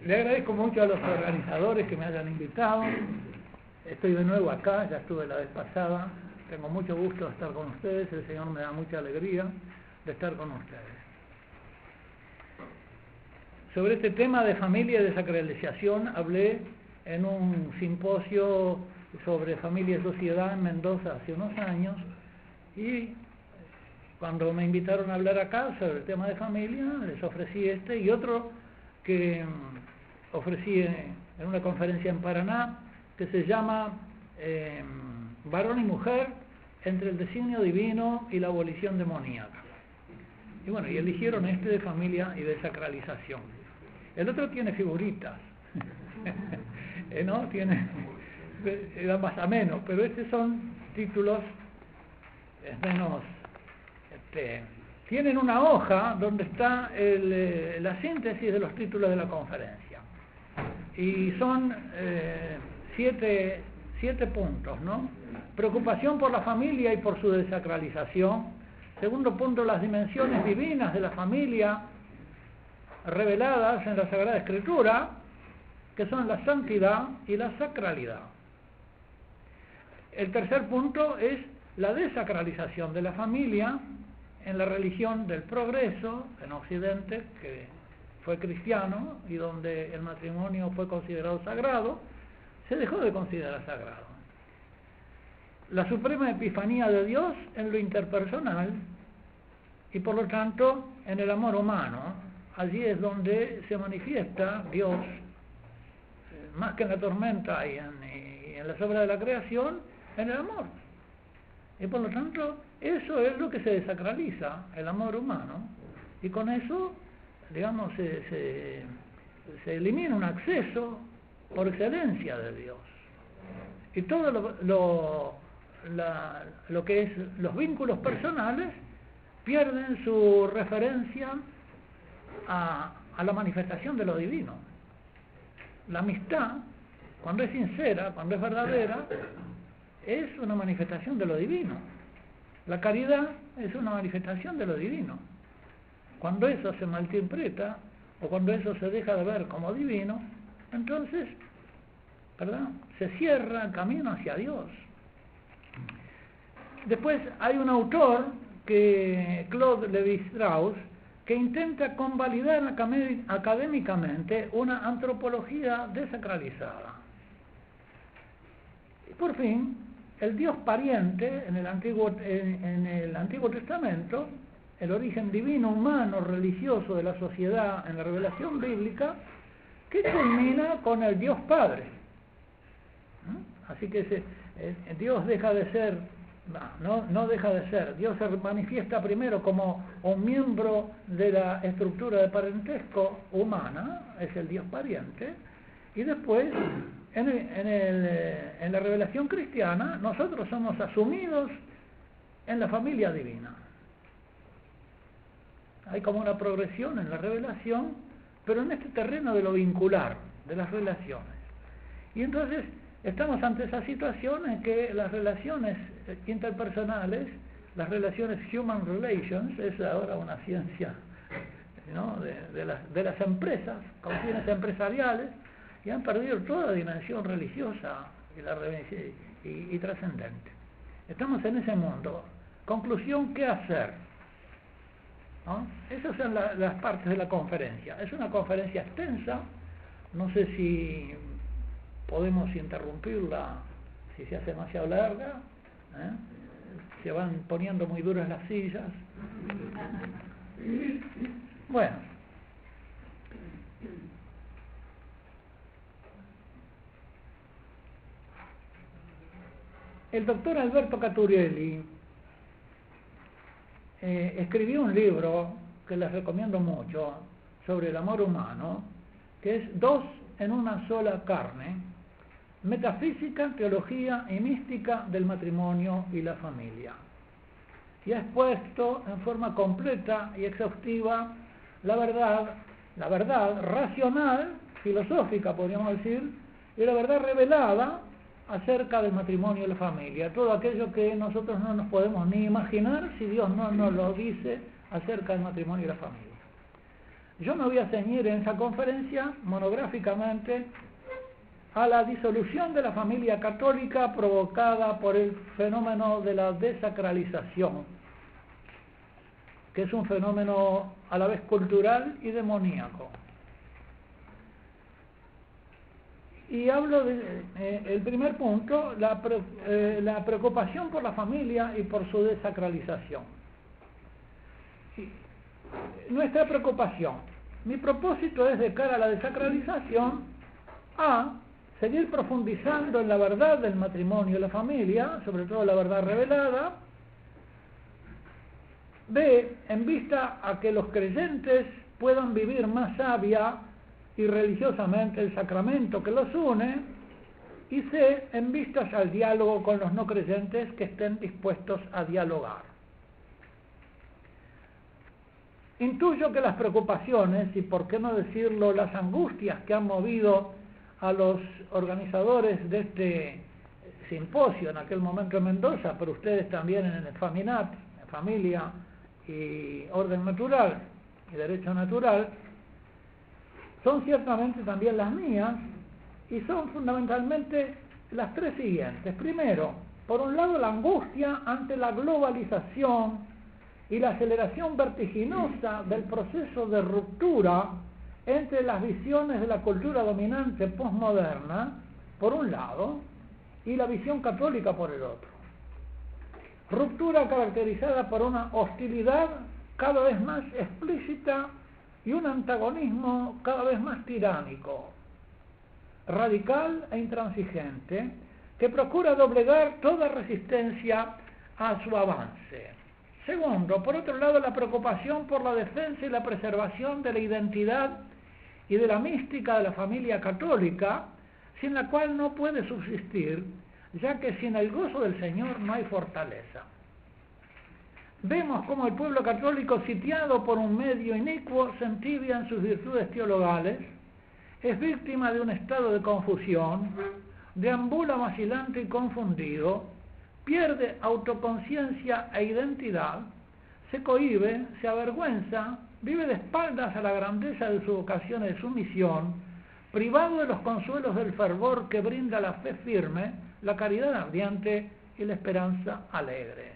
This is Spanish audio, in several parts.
Le agradezco mucho a los organizadores que me hayan invitado. Estoy de nuevo acá, ya estuve la vez pasada. Tengo mucho gusto de estar con ustedes. El Señor me da mucha alegría de estar con ustedes. Sobre este tema de familia y desacralización hablé en un simposio sobre familia y sociedad en Mendoza hace unos años, y cuando me invitaron a hablar acá sobre el tema de familia, les ofrecí este y otro que ofrecí en una conferencia en Paraná, que se llama Varón y Mujer entre el designio divino y la abolición demoníaca. Y bueno, y eligieron este de familia y desacralización. El otro tiene figuritas, ¿no? Tiene, da más a menos, pero estos son títulos menos, tienen una hoja donde está la síntesis de los títulos de la conferencia. Y son 7 puntos, ¿no? Preocupación por la familia y por su desacralización. Segundo punto, las dimensiones divinas de la familia reveladas en la Sagrada Escritura, que son la santidad y la sacralidad. El tercer punto es la desacralización de la familia en la religión del progreso en Occidente, que fue cristiano y donde el matrimonio fue considerado sagrado, se dejó de considerar sagrado. La suprema epifanía de Dios en lo interpersonal y por lo tanto en el amor humano. Allí es donde se manifiesta Dios, más que en la tormenta y en las obras de la creación, en el amor. Y por lo tanto, eso es lo que se desacraliza, el amor humano, y con eso, digamos, se elimina un acceso por excelencia de Dios. Y todo lo que es los vínculos personales pierden su referencia a la manifestación de lo divino. La amistad, cuando es sincera, cuando es verdadera, es una manifestación de lo divino. La caridad es una manifestación de lo divino. Cuando eso se malinterpreta o cuando eso se deja de ver como divino, entonces, ¿verdad?, se cierra el camino hacia Dios. Después hay un autor, Claude Lévi-Strauss, que intenta convalidar académicamente una antropología desacralizada. Y por fin, el Dios pariente en el Antiguo Testamento, el origen divino, humano, religioso de la sociedad en la revelación bíblica, que culmina con el Dios Padre. Así que Dios deja de ser, no deja de ser, Dios se manifiesta primero como un miembro de la estructura de parentesco humana, es el Dios pariente, y después en la revelación cristiana nosotros somos asumidos en la familia divina. Hay como una progresión en la revelación, pero en este terreno de lo vincular, de las relaciones. Y entonces estamos ante esa situación en que las relaciones interpersonales, las relaciones human relations, es ahora una ciencia, ¿no?, de las empresas, con fines empresariales, y han perdido toda dimensión religiosa y trascendente. Estamos en ese mundo. Conclusión, ¿qué hacer? ¿No? Esas son las partes de la conferencia. Es una conferencia extensa, no sé si podemos interrumpirla si se hace demasiado larga, se van poniendo muy duras las sillas. Bueno, el doctor Alberto Caturielli escribió un libro que les recomiendo mucho sobre el amor humano, que es Dos en una sola carne: metafísica, teología y mística del matrimonio y la familia. Y ha expuesto en forma completa y exhaustiva la verdad racional, filosófica podríamos decir, y la verdad revelada acerca del matrimonio y la familia, todo aquello que nosotros no nos podemos ni imaginar si Dios no nos lo dice acerca del matrimonio y la familia. Yo me voy a ceñir en esa conferencia monográficamente a la disolución de la familia católica provocada por el fenómeno de la desacralización, que es un fenómeno a la vez cultural y demoníaco. Y hablo el primer punto, la preocupación por la familia y por su desacralización. Nuestra preocupación, mi propósito es de cara a la desacralización, a seguir profundizando en la verdad del matrimonio y la familia, sobre todo la verdad revelada. B, en vista a que los creyentes puedan vivir más sabia y religiosamente el sacramento que los une. Y C, en vistas al diálogo con los no creyentes que estén dispuestos a dialogar. Intuyo que las preocupaciones, y por qué no decirlo, las angustias que han movido a los organizadores de este simposio en aquel momento en Mendoza, pero ustedes también en el FAMINAT, en Familia y Orden Natural y Derecho Natural, son ciertamente también las mías, y son fundamentalmente las tres siguientes. Primero, por un lado, la angustia ante la globalización y la aceleración vertiginosa del proceso de ruptura entre las visiones de la cultura dominante postmoderna, por un lado, y la visión católica por el otro. Ruptura caracterizada por una hostilidad cada vez más explícita y un antagonismo cada vez más tiránico, radical e intransigente, que procura doblegar toda resistencia a su avance. Segundo, por otro lado, la preocupación por la defensa y la preservación de la identidad y de la mística de la familia católica, sin la cual no puede subsistir, ya que sin el gozo del Señor no hay fortaleza. Vemos cómo el pueblo católico, sitiado por un medio inicuo, se entibia en sus virtudes teologales, es víctima de un estado de confusión, deambula vacilante y confundido, pierde autoconciencia e identidad, se cohíbe, se avergüenza, vive de espaldas a la grandeza de su vocación y de su misión, privado de los consuelos del fervor que brinda la fe firme, la caridad ardiente y la esperanza alegre.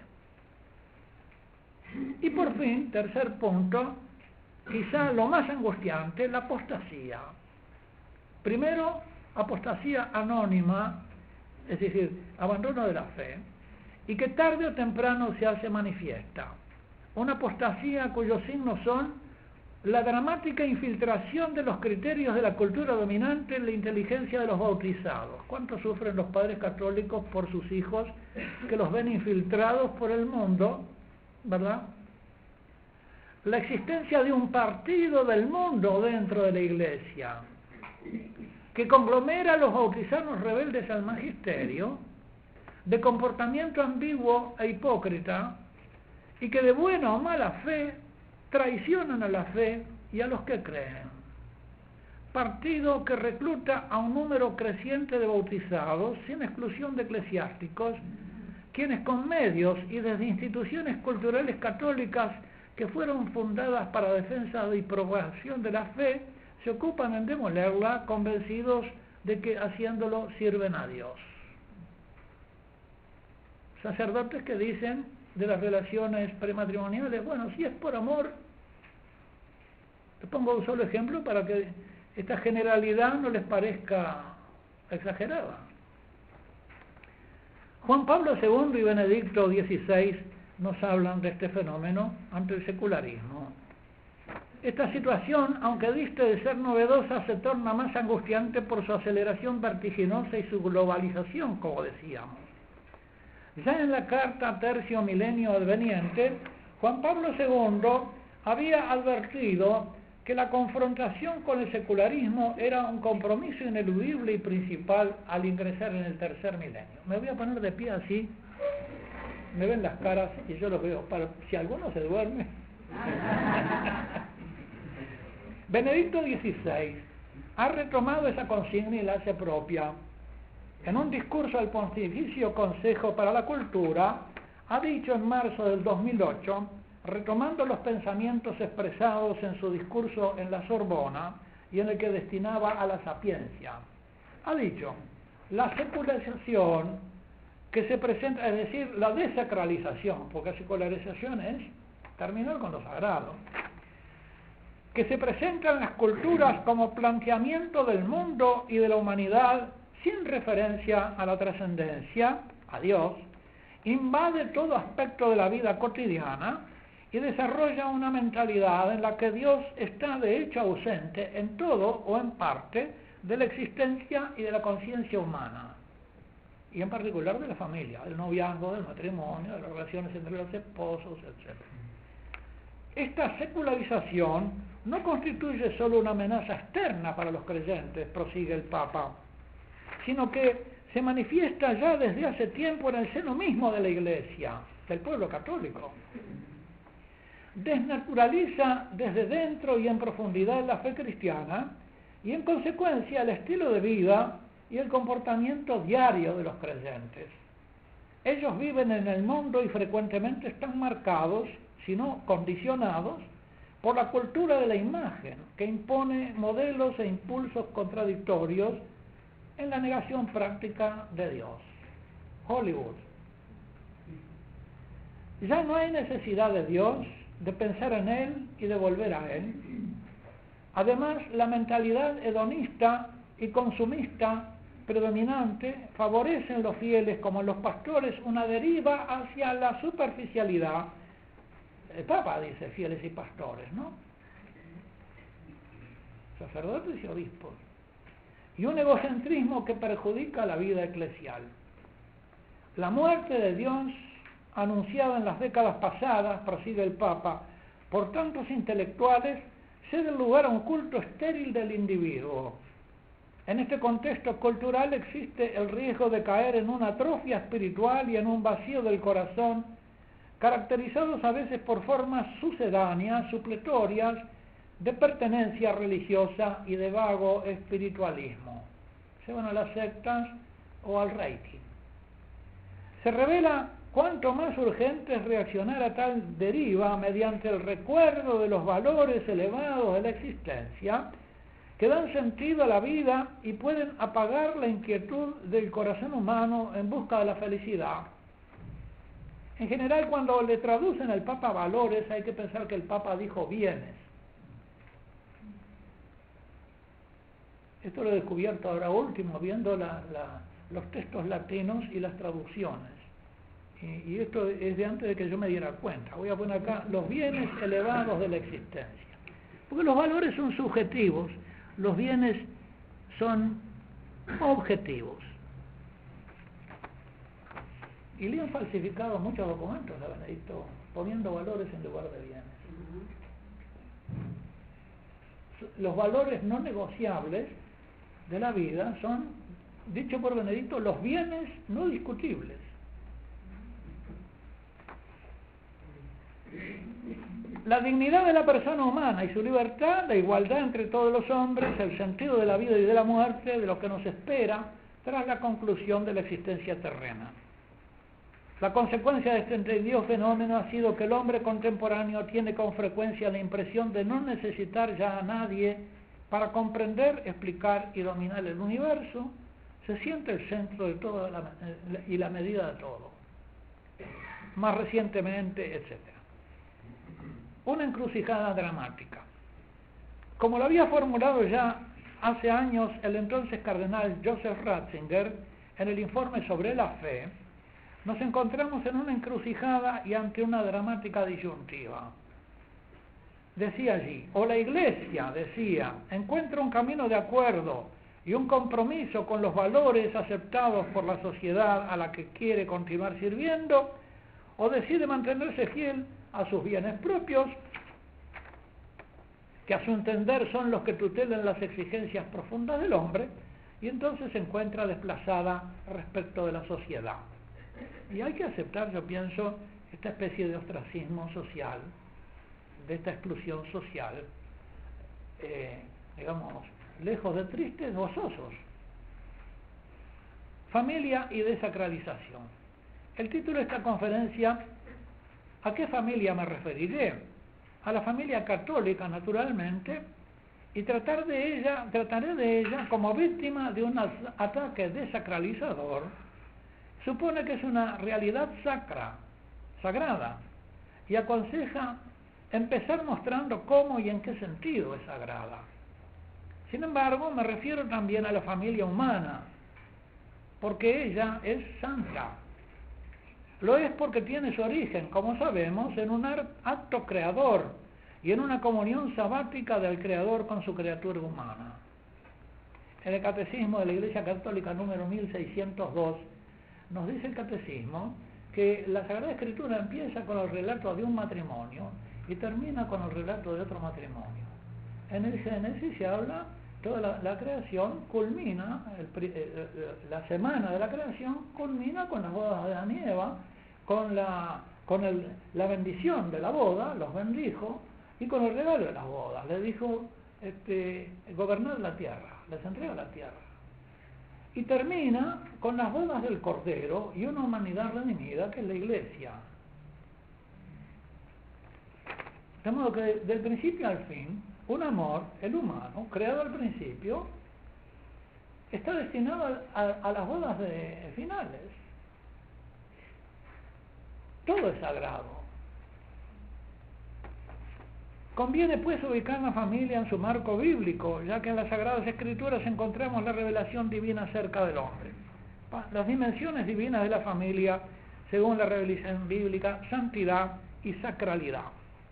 Y por fin, tercer punto, quizá lo más angustiante, la apostasía. Primero, apostasía anónima, es decir, abandono de la fe, y que tarde o temprano se hace manifiesta. Una apostasía cuyos signos son la dramática infiltración de los criterios de la cultura dominante en la inteligencia de los bautizados. ¿Cuánto sufren los padres católicos por sus hijos que los ven infiltrados por el mundo, verdad? La existencia de un partido del mundo dentro de la Iglesia, que conglomera a los bautizados rebeldes al magisterio, de comportamiento ambiguo e hipócrita, y que de buena o mala fe traicionan a la fe y a los que creen. Partido que recluta a un número creciente de bautizados, sin exclusión de eclesiásticos, quienes con medios y desde instituciones culturales católicas que fueron fundadas para defensa y propagación de la fe, se ocupan en demolerla, convencidos de que haciéndolo sirven a Dios. Sacerdotes que dicen de las relaciones prematrimoniales, bueno, si es por amor, te pongo un solo ejemplo para que esta generalidad no les parezca exagerada. Juan Pablo II y Benedicto XVI nos hablan de este fenómeno ante el secularismo. Esta situación, aunque diste de ser novedosa, se torna más angustiante por su aceleración vertiginosa y su globalización, como decíamos. Ya en la carta Tercio Milenio Adveniente, Juan Pablo II había advertido que la confrontación con el secularismo era un compromiso ineludible y principal al ingresar en el tercer milenio. Me voy a poner de pie así, me ven las caras y yo los veo, para si alguno se duerme. Benedicto XVI ha retomado esa consigna y la hace propia. En un discurso al Pontificio Consejo para la Cultura, ha dicho en marzo del 2008 retomando los pensamientos expresados en su discurso en la Sorbona y en el que destinaba a la sapiencia. Ha dicho, la secularización que se presenta, es decir, la desacralización, porque secularización es terminar con lo sagrado, que se presenta en las culturas como planteamiento del mundo y de la humanidad sin referencia a la trascendencia, a Dios, invade todo aspecto de la vida cotidiana y desarrolla una mentalidad en la que Dios está de hecho ausente en todo o en parte de la existencia y de la conciencia humana, y en particular de la familia, del noviazgo, del matrimonio, de las relaciones entre los esposos, etc. Esta secularización no constituye solo una amenaza externa para los creyentes, prosigue el Papa, sino que se manifiesta ya desde hace tiempo en el seno mismo de la Iglesia, del pueblo católico. Desnaturaliza desde dentro y en profundidad la fe cristiana y en consecuencia el estilo de vida y el comportamiento diario de los creyentes. Ellos viven en el mundo y frecuentemente están marcados, si no condicionados, por la cultura de la imagen, que impone modelos e impulsos contradictorios en la negación práctica de Dios. Hollywood. Ya no hay necesidad de Dios, de pensar en Él y de volver a Él. Además, la mentalidad hedonista y consumista predominante favorece en los fieles como en los pastores una deriva hacia la superficialidad. El Papa dice fieles y pastores, ¿no? Sacerdotes y obispos. Y un egocentrismo que perjudica la vida eclesial. La muerte de Dios, anunciada en las décadas pasadas, prosigue el Papa, por tantos intelectuales, cede lugar a un culto estéril del individuo. En este contexto cultural existe el riesgo de caer en una atrofia espiritual y en un vacío del corazón, caracterizados a veces por formas sucedáneas, supletorias, de pertenencia religiosa y de vago espiritualismo. Se van a las sectas o al Reiki. Se revela cuánto más urgente es reaccionar a tal deriva mediante el recuerdo de los valores elevados de la existencia que dan sentido a la vida y pueden apagar la inquietud del corazón humano en busca de la felicidad. En general, cuando le traducen al Papa valores, hay que pensar que el Papa dijo bienes. Esto lo he descubierto ahora último, viendo los textos latinos y las traducciones. Y esto es de antes de que yo me diera cuenta. Voy a poner acá los bienes elevados de la existencia. Porque los valores son subjetivos, los bienes son objetivos. Y le han falsificado muchos documentos a Benedicto, poniendo valores en lugar de bienes. Los valores no negociables de la vida son, dicho por Benedicto, los bienes no discutibles. La dignidad de la persona humana y su libertad, la igualdad entre todos los hombres, el sentido de la vida y de la muerte, de lo que nos espera tras la conclusión de la existencia terrena. La consecuencia de este entendido fenómeno ha sido que el hombre contemporáneo tiene con frecuencia la impresión de no necesitar ya a nadie para comprender, explicar y dominar el universo. Se siente el centro de todo y la medida de todo. Más recientemente, etc. Una encrucijada dramática. Como lo había formulado ya hace años el entonces cardenal Joseph Ratzinger en el informe sobre la fe, nos encontramos en una encrucijada y ante una dramática disyuntiva. Decía allí, o la Iglesia, decía, encuentra un camino de acuerdo y un compromiso con los valores aceptados por la sociedad a la que quiere continuar sirviendo, o decide mantenerse fiel a sus bienes propios, que a su entender son los que tutelan las exigencias profundas del hombre, y entonces se encuentra desplazada respecto de la sociedad. Y hay que aceptar, yo pienso, esta especie de ostracismo social, de esta exclusión social, digamos, lejos de tristes, gozosos. Familia y desacralización. El título de esta conferencia ¿A qué familia me referiré? A la familia católica, naturalmente, y trataré de ella como víctima de un ataque desacralizador. Supone que es una realidad sagrada, y aconseja empezar mostrando cómo y en qué sentido es sagrada. Sin embargo, me refiero también a la familia humana, porque ella es santa. Lo es porque tiene su origen, como sabemos, en un acto creador y en una comunión sabática del Creador con su criatura humana. En el Catecismo de la Iglesia Católica número 1602, nos dice el Catecismo que la Sagrada Escritura empieza con el relato de un matrimonio y termina con el relato de otro matrimonio. En el Génesis se habla, toda la creación culmina, la semana de la creación culmina con las bodas de Adán y Eva, con la bendición de la boda, los bendijo, y con el regalo de las bodas, le dijo, gobernar la tierra, les entrega la tierra. Y termina con las bodas del Cordero y una humanidad redimida, que es la Iglesia. De modo que del principio al fin, un amor, el humano, creado al principio, está destinado a las bodas finales. Todo es sagrado. Conviene pues ubicar la familia en su marco bíblico, ya que en las Sagradas Escrituras encontramos la revelación divina acerca del hombre. Las dimensiones divinas de la familia, según la revelación bíblica, santidad y sacralidad.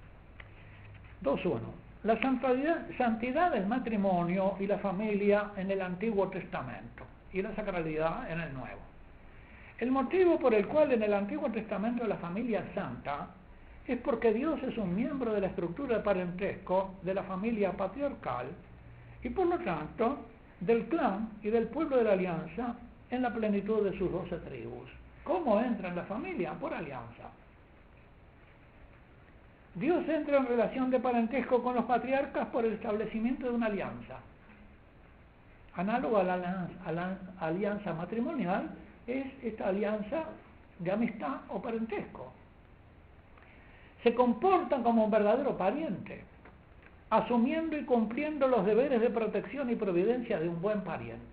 2.1. La santidad del matrimonio y la familia en el Antiguo Testamento y la sacralidad en el Nuevo. El motivo por el cual en el Antiguo Testamento la familia es santa es porque Dios es un miembro de la estructura de parentesco de la familia patriarcal y por lo tanto del clan y del pueblo de la alianza en la plenitud de sus 12 tribus. ¿Cómo entra en la familia? Por alianza. Dios entra en relación de parentesco con los patriarcas por el establecimiento de una alianza. Análogo a la alianza matrimonial es esta alianza de amistad o parentesco. Se comportan como un verdadero pariente, asumiendo y cumpliendo los deberes de protección y providencia de un buen pariente.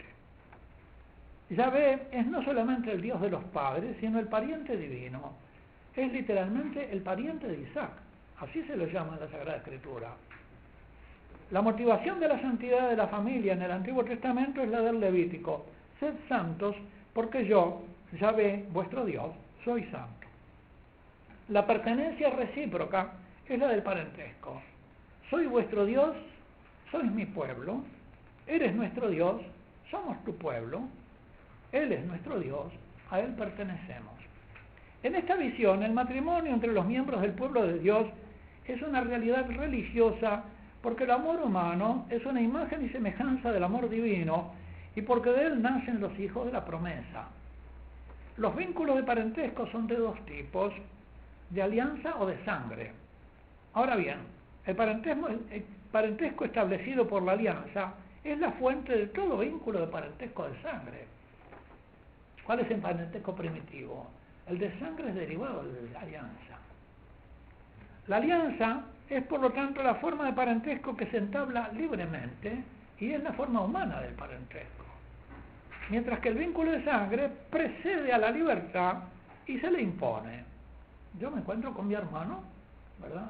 Yahvé es no solamente el Dios de los padres, sino el pariente divino. Es literalmente el pariente de Isaac. Así se lo llama en la Sagrada Escritura. La motivación de la santidad de la familia en el Antiguo Testamento es la del Levítico. Sed santos, porque yo, Yahvé, vuestro Dios, soy santo. La pertenencia recíproca es la del parentesco. Soy vuestro Dios, sois mi pueblo, eres nuestro Dios, somos tu pueblo, Él es nuestro Dios, a Él pertenecemos. En esta visión, el matrimonio entre los miembros del pueblo de Dios es una realidad religiosa porque el amor humano es una imagen y semejanza del amor divino y porque de él nacen los hijos de la promesa. Los vínculos de parentesco son de dos tipos, de alianza o de sangre. Ahora bien, el parentesco establecido por la alianza es la fuente de todo vínculo de parentesco de sangre. ¿Cuál es el parentesco primitivo? El de sangre es derivado de la alianza. La alianza es, por lo tanto, la forma de parentesco que se entabla libremente y es la forma humana del parentesco. Mientras que el vínculo de sangre precede a la libertad y se le impone. Yo me encuentro con mi hermano, ¿verdad?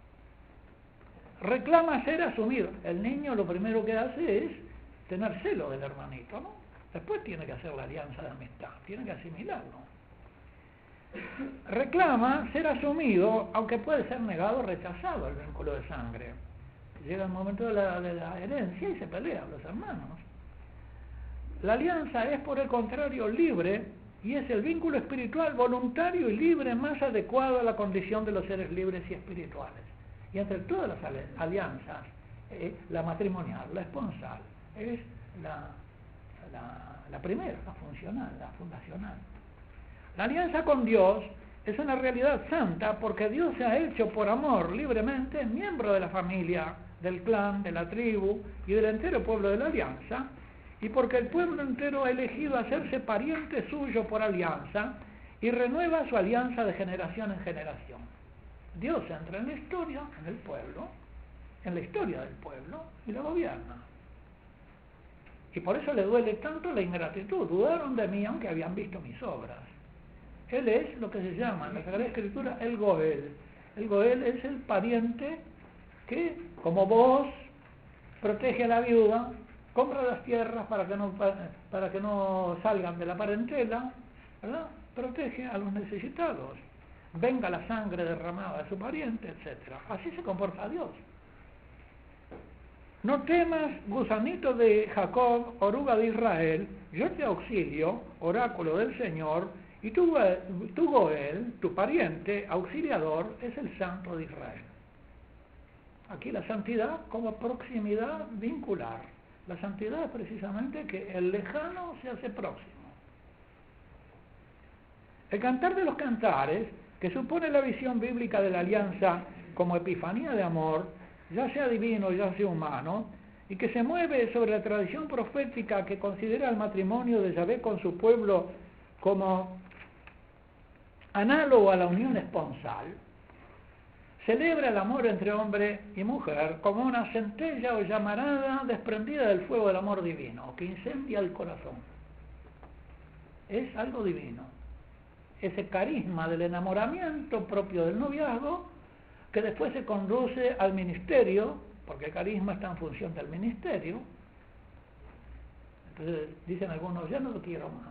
Reclama ser asumido. El niño lo primero que hace es tener celo del hermanito, ¿no? Después tiene que hacer la alianza de amistad, tiene que asimilarlo. Reclama ser asumido, aunque puede ser negado o rechazado el vínculo de sangre. Llega el momento de la herencia y se pelean los hermanos. La alianza es, por el contrario, libre y es el vínculo espiritual voluntario y libre más adecuado a la condición de los seres libres y espirituales. Y entre todas las alianzas, la matrimonial, la esponsal, es la primera, la funcional, la fundacional. La alianza con Dios es una realidad santa porque Dios se ha hecho por amor libremente miembro de la familia, del clan, de la tribu y del entero pueblo de la alianza, y porque el pueblo entero ha elegido hacerse pariente suyo por alianza y renueva su alianza de generación en generación. Dios entra en la historia, en el pueblo, en la historia del pueblo, y lo gobierna. Y por eso le duele tanto la ingratitud. Dudaron de mí aunque habían visto mis obras. Él es lo que se llama en la Sagrada Escritura el Goel. El Goel es el pariente que, como vos, protege a la viuda, compra las tierras para que no salgan de la parentela, ¿verdad? Protege a los necesitados. Venga la sangre derramada de su pariente, etc. Así se comporta Dios. No temas, gusanito de Jacob, oruga de Israel, yo te auxilio, oráculo del Señor, y tu Goel, tu pariente, auxiliador, es el Santo de Israel. Aquí la santidad como proximidad vincular. La santidad es precisamente que el lejano se hace próximo. El Cantar de los Cantares, que supone la visión bíblica de la alianza como epifanía de amor, ya sea divino, ya sea humano, y que se mueve sobre la tradición profética que considera el matrimonio de Yahvé con su pueblo como análogo a la unión esponsal, celebra el amor entre hombre y mujer como una centella o llamarada desprendida del fuego del amor divino, que incendia el corazón. Es algo divino. Ese carisma del enamoramiento propio del noviazgo, que después se conduce al ministerio, porque el carisma está en función del ministerio. Entonces dicen algunos, ya no lo quiero más.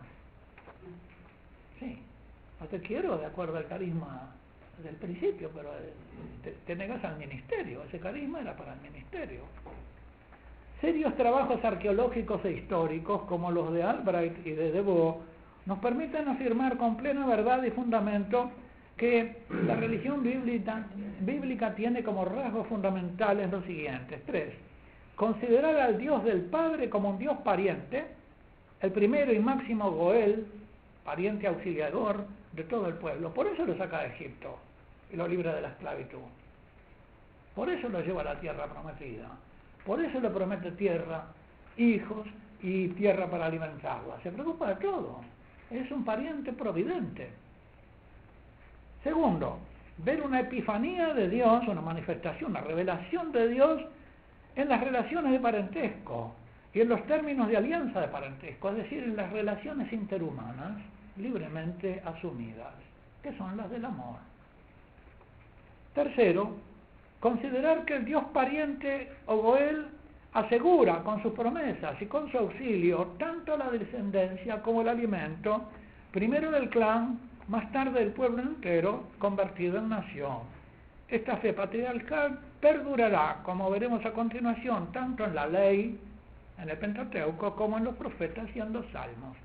Sí, no te quiero de acuerdo al carisma del principio, pero te negas al ministerio. Ese carisma era para el ministerio. Serios trabajos arqueológicos e históricos, como los de Albright y de Deveau, nos permiten afirmar con plena verdad y fundamento que la religión bíblica tiene como rasgos fundamentales los siguientes. 3. Considerar al Dios del Padre como un Dios pariente, el primero y máximo Goel, pariente auxiliador de todo el pueblo. Por eso lo saca de Egipto y lo libra de la esclavitud. Por eso lo lleva a la tierra prometida. Por eso le promete tierra, hijos y tierra para alimentarla. Se preocupa de todo. Es un pariente providente. Segundo, ver una epifanía de Dios, una manifestación, una revelación de Dios en las relaciones de parentesco y en los términos de alianza de parentesco, es decir, en las relaciones interhumanas libremente asumidas, que son las del amor. Tercero, considerar que el Dios pariente o Goel asegura con sus promesas y con su auxilio tanto la descendencia como el alimento, primero del clan, más tarde del pueblo entero, convertido en nación. Esta fe patriarcal perdurará, como veremos a continuación, tanto en la ley, en el Pentateuco, como en los profetas y en los salmos.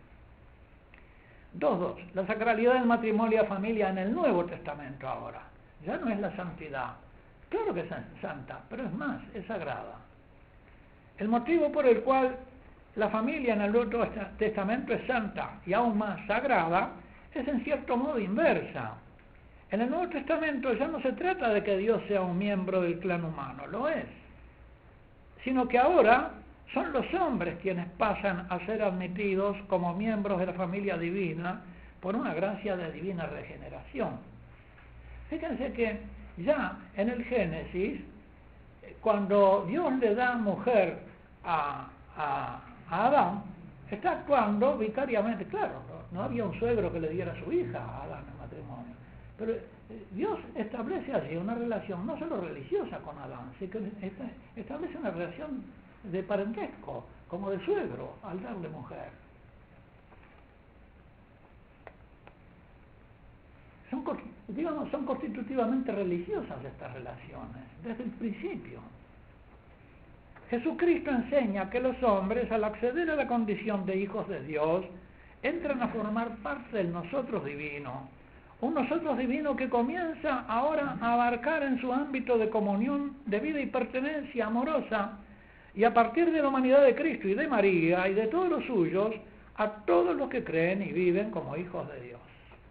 2.2. La sacralidad del matrimonio y la familia en el Nuevo Testamento ahora. Ya no es la santidad. Claro que es santa, pero es más, es sagrada. El motivo por el cual la familia en el Nuevo Testamento es santa y aún más sagrada es en cierto modo inversa. En el Nuevo Testamento ya no se trata de que Dios sea un miembro del clan humano, lo es, sino que ahora son los hombres quienes pasan a ser admitidos como miembros de la familia divina por una gracia de divina regeneración. Fíjense que ya en el Génesis, cuando Dios le da mujer a Adán, está actuando vicariamente. Claro, no había un suegro que le diera a su hija a Adán en matrimonio, pero Dios establece allí una relación no solo religiosa con Adán, sino que establece una relación de parentesco, como de suegro, al darle mujer. Son constitutivamente religiosas estas relaciones, desde el principio. Jesucristo enseña que los hombres, al acceder a la condición de hijos de Dios, entran a formar parte del nosotros divino. Un nosotros divino que comienza ahora a abarcar en su ámbito de comunión, de vida y pertenencia amorosa, y a partir de la humanidad de Cristo y de María y de todos los suyos, a todos los que creen y viven como hijos de Dios.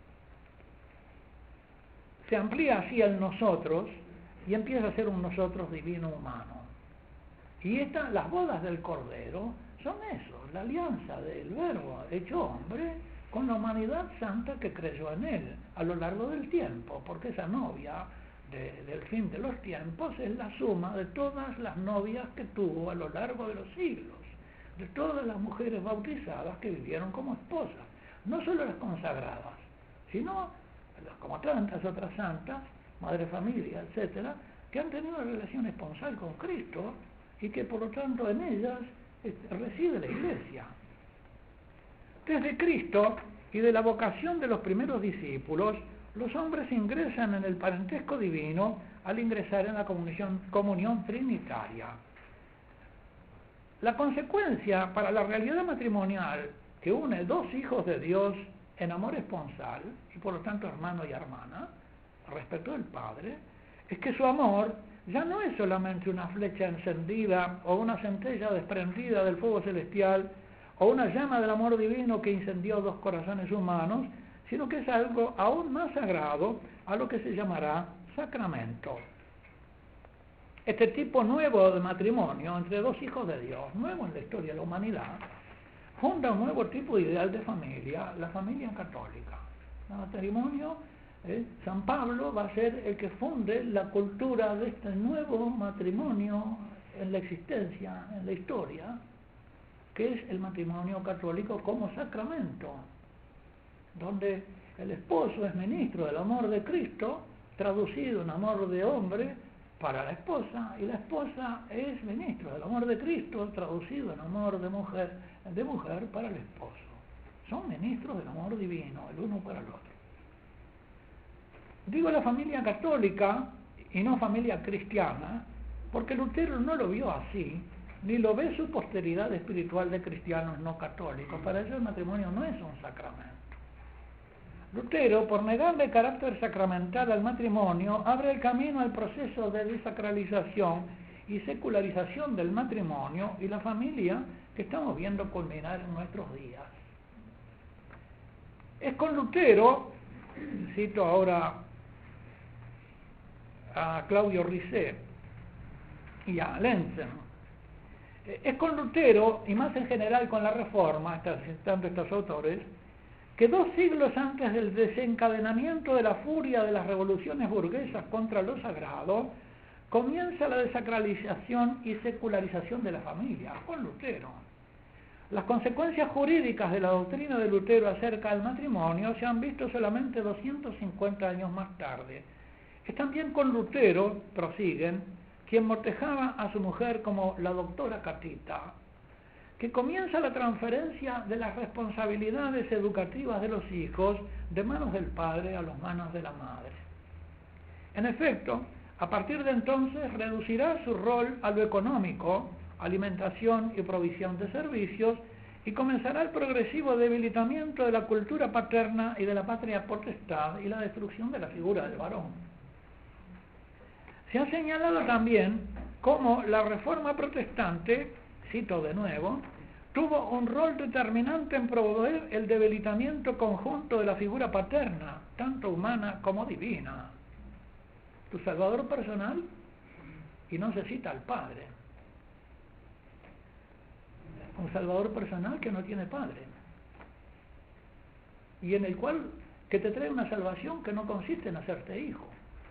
Se amplía así el nosotros y empieza a ser un nosotros divino humano. Y las bodas del Cordero son eso, la alianza del Verbo hecho hombre con la humanidad santa que creyó en él a lo largo del tiempo, porque esa novia del fin de los tiempos es la suma de todas las novias que tuvo a lo largo de los siglos, de todas las mujeres bautizadas que vivieron como esposas, no solo las consagradas, sino como tantas otras santas, madre familia, etcétera, que han tenido una relación esponsal con Cristo y que por lo tanto en ellas reside la Iglesia. Desde Cristo y de la vocación de los primeros discípulos, los hombres ingresan en el parentesco divino al ingresar en la comunión trinitaria. La consecuencia para la realidad matrimonial que une dos hijos de Dios en amor esponsal, y por lo tanto hermano y hermana, respecto del Padre, es que su amor ya no es solamente una flecha encendida o una centella desprendida del fuego celestial o una llama del amor divino que incendió dos corazones humanos, sino que es algo aún más sagrado, a lo que se llamará sacramento. Este tipo nuevo de matrimonio entre dos hijos de Dios, nuevo en la historia de la humanidad, funda un nuevo tipo de ideal de familia, la familia católica. El matrimonio, San Pablo va a ser el que funde la cultura de este nuevo matrimonio en la existencia, en la historia, que es el matrimonio católico como sacramento, donde el esposo es ministro del amor de Cristo, traducido en amor de hombre para la esposa, y la esposa es ministro del amor de Cristo, traducido en amor de mujer para el esposo. Son ministros del amor divino, el uno para el otro. Digo la familia católica y no familia cristiana, porque Lutero no lo vio así, ni lo ve su posteridad espiritual de cristianos no católicos. Para ellos el matrimonio no es un sacramento. Lutero, por negarle carácter sacramental al matrimonio, abre el camino al proceso de desacralización y secularización del matrimonio y la familia que estamos viendo culminar en nuestros días. Es con Lutero, cito ahora a Claudio Risset y a Lenzen, es con Lutero, y más en general con la Reforma, citando estos autores, que 2 siglos antes del desencadenamiento de la furia de las revoluciones burguesas contra lo sagrado, comienza la desacralización y secularización de la familia, con Lutero. Las consecuencias jurídicas de la doctrina de Lutero acerca del matrimonio se han visto solamente 250 años más tarde. Es también con Lutero, prosiguen, quien mortejaba a su mujer como la doctora Catita, que comienza la transferencia de las responsabilidades educativas de los hijos de manos del padre a las manos de la madre. En efecto, a partir de entonces reducirá su rol a lo económico, alimentación y provisión de servicios, y comenzará el progresivo debilitamiento de la cultura paterna y de la patria potestad y la destrucción de la figura del varón. Se ha señalado también cómo la Reforma protestante, cito de nuevo, tuvo un rol determinante en promover el debilitamiento conjunto de la figura paterna, tanto humana como divina. Tu salvador personal, y no se cita al padre. Un salvador personal que no tiene padre. Y en el cual que te trae una salvación que no consiste en hacerte hijo.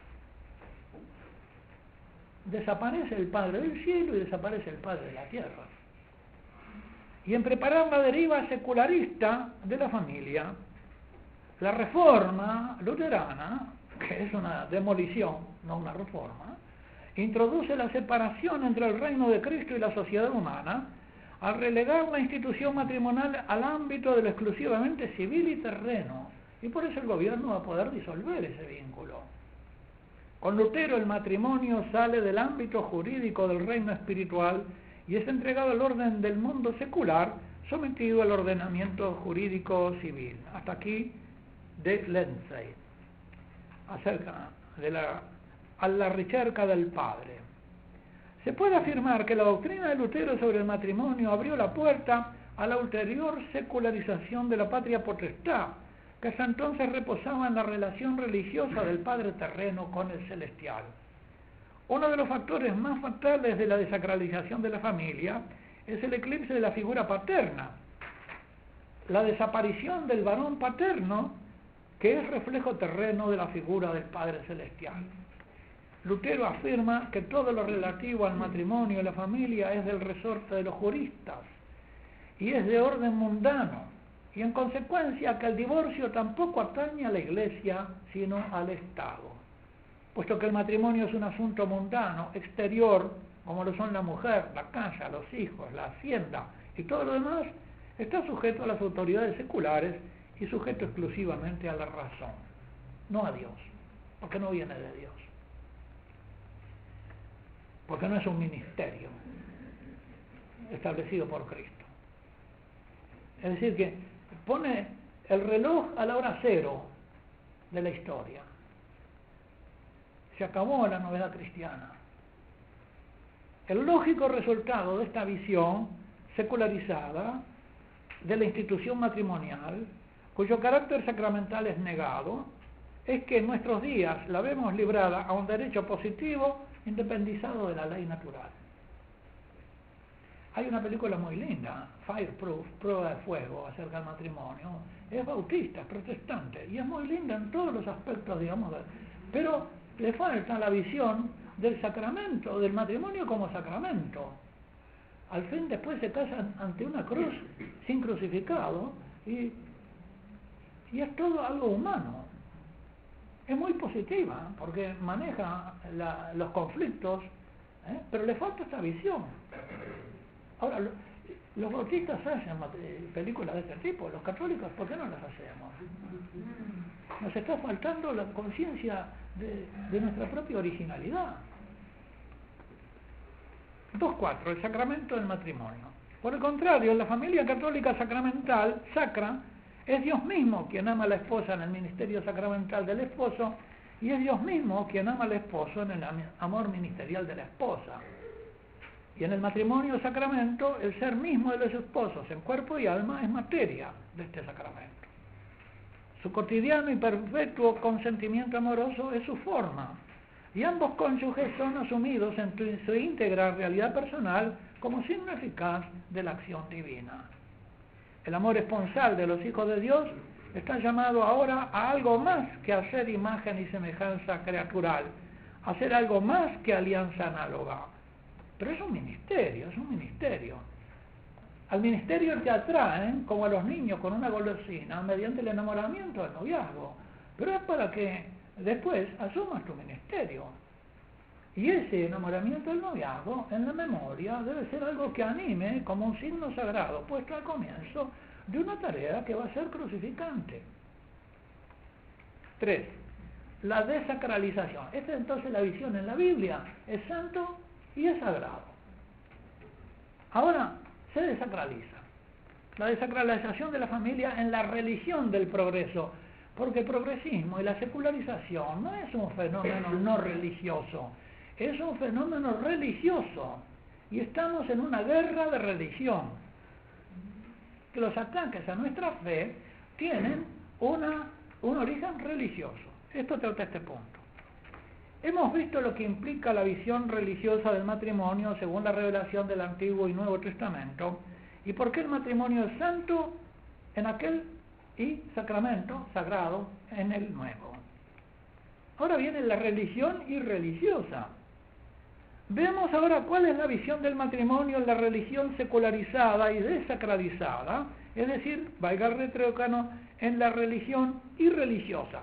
Desaparece el Padre del cielo y desaparece el Padre de la tierra. Y en preparar la deriva secularista de la familia, la reforma luterana, que es una demolición, no una reforma, introduce la separación entre el reino de Cristo y la sociedad humana al relegar la institución matrimonial al ámbito de lo exclusivamente civil y terreno, y por eso el gobierno va a poder disolver ese vínculo. Con Lutero el matrimonio sale del ámbito jurídico del reino espiritual y es entregado al orden del mundo secular, sometido al ordenamiento jurídico civil. Hasta aquí de Lenzen, acerca de la ricerca del Padre. Se puede afirmar que la doctrina de Lutero sobre el matrimonio abrió la puerta a la ulterior secularización de la patria potestad, que hasta entonces reposaba en la relación religiosa del Padre terreno con el celestial. Uno de los factores más fatales de la desacralización de la familia es el eclipse de la figura paterna, la desaparición del varón paterno, que es reflejo terreno de la figura del Padre celestial. Lutero afirma que todo lo relativo al matrimonio y la familia es del resorte de los juristas y es de orden mundano, y en consecuencia que el divorcio tampoco atañe a la Iglesia, sino al Estado, puesto que el matrimonio es un asunto mundano, exterior, como lo son la mujer, la casa, los hijos, la hacienda y todo lo demás, está sujeto a las autoridades seculares y sujeto exclusivamente a la razón, no a Dios, porque no viene de Dios, porque no es un ministerio establecido por Cristo. Es decir, que pone el reloj a la hora cero de la historia. Se acabó la novedad cristiana. El lógico resultado de esta visión secularizada de la institución matrimonial, cuyo carácter sacramental es negado, es que en nuestros días la vemos librada a un derecho positivo independizado de la ley natural. Hay una película muy linda, Fireproof, Prueba de Fuego, acerca del matrimonio. Es bautista, es protestante, y es muy linda en todos los aspectos, digamos, pero le falta la visión del sacramento, del matrimonio como sacramento. Al fin después se casan ante una cruz sin crucificado y es todo algo humano. Es muy positiva porque maneja los conflictos, pero le falta esta visión. Ahora, los bautistas hacen películas de este tipo, los católicos, ¿por qué no las hacemos? Nos está faltando la conciencia de nuestra propia originalidad. 2.4. El sacramento del matrimonio. Por el contrario, la familia católica sacramental, sacra, es Dios mismo quien ama a la esposa en el ministerio sacramental del esposo, y es Dios mismo quien ama al esposo en el amor ministerial de la esposa. Y en el matrimonio sacramento, el ser mismo de los esposos en cuerpo y alma es materia de este sacramento. Su cotidiano y perpetuo consentimiento amoroso es su forma, y ambos cónyuges son asumidos en su íntegra realidad personal como signo eficaz de la acción divina. El amor esponsal de los hijos de Dios está llamado ahora a algo más que hacer imagen y semejanza creatural, a hacer algo más que alianza análoga. Pero es un ministerio, es un ministerio. Al ministerio te atraen, como a los niños con una golosina, mediante el enamoramiento del noviazgo. Pero es para que después asumas tu ministerio. Y ese enamoramiento del noviazgo, en la memoria, debe ser algo que anime como un signo sagrado puesto al comienzo de una tarea que va a ser crucificante. 3. La desacralización. Esta es entonces la visión en la Biblia. Es santo y es sagrado. Ahora se desacraliza. La desacralización de la familia en la religión del progreso, porque el progresismo y la secularización no es un fenómeno no religioso, es un fenómeno religioso, y estamos en una guerra de religión. Que los ataques a nuestra fe tienen un origen religioso. Esto trata este punto. Hemos visto lo que implica la visión religiosa del matrimonio según la revelación del Antiguo y Nuevo Testamento, y por qué el matrimonio es santo en aquel y sacramento sagrado en el Nuevo. Ahora viene la religión irreligiosa. Veamos ahora cuál es la visión del matrimonio en la religión secularizada y desacralizada, es decir, valga el retrócano, en la religión irreligiosa.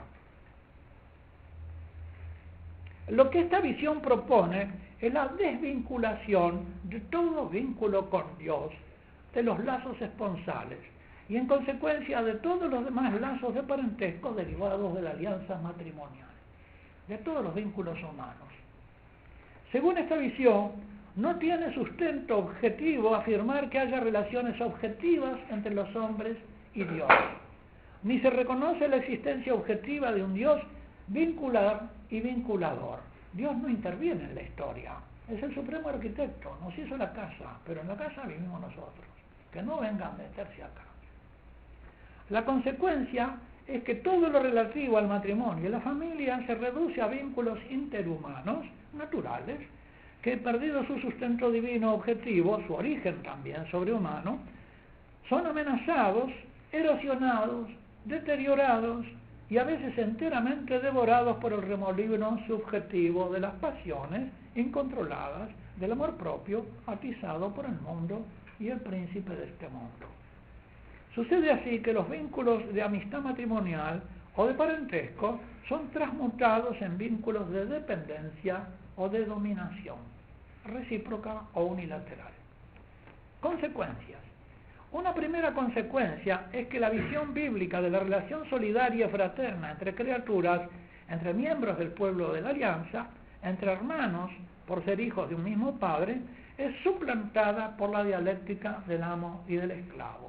Lo que esta visión propone es la desvinculación de todo vínculo con Dios, de los lazos esponsales, y en consecuencia de todos los demás lazos de parentesco derivados de la alianza matrimonial, de todos los vínculos humanos. Según esta visión, no tiene sustento objetivo afirmar que haya relaciones objetivas entre los hombres y Dios, ni se reconoce la existencia objetiva de un Dios vincular y vinculador. Dios no interviene en la historia, es el supremo arquitecto, nos hizo la casa, pero en la casa vivimos nosotros, que no vengan a meterse acá. La consecuencia es que todo lo relativo al matrimonio y la familia se reduce a vínculos interhumanos, naturales, que perdido su sustento divino objetivo, su origen también sobrehumano, son amenazados, erosionados, deteriorados y a veces enteramente devorados por el remolino subjetivo de las pasiones incontroladas, del amor propio atizado por el mundo y el príncipe de este mundo. Sucede así que los vínculos de amistad matrimonial o de parentesco son transmutados en vínculos de dependencia o de dominación, recíproca o unilateral. Consecuencias. Una primera consecuencia es que la visión bíblica de la relación solidaria y fraterna entre criaturas, entre miembros del pueblo de la alianza, entre hermanos por ser hijos de un mismo padre, es suplantada por la dialéctica del amo y del esclavo,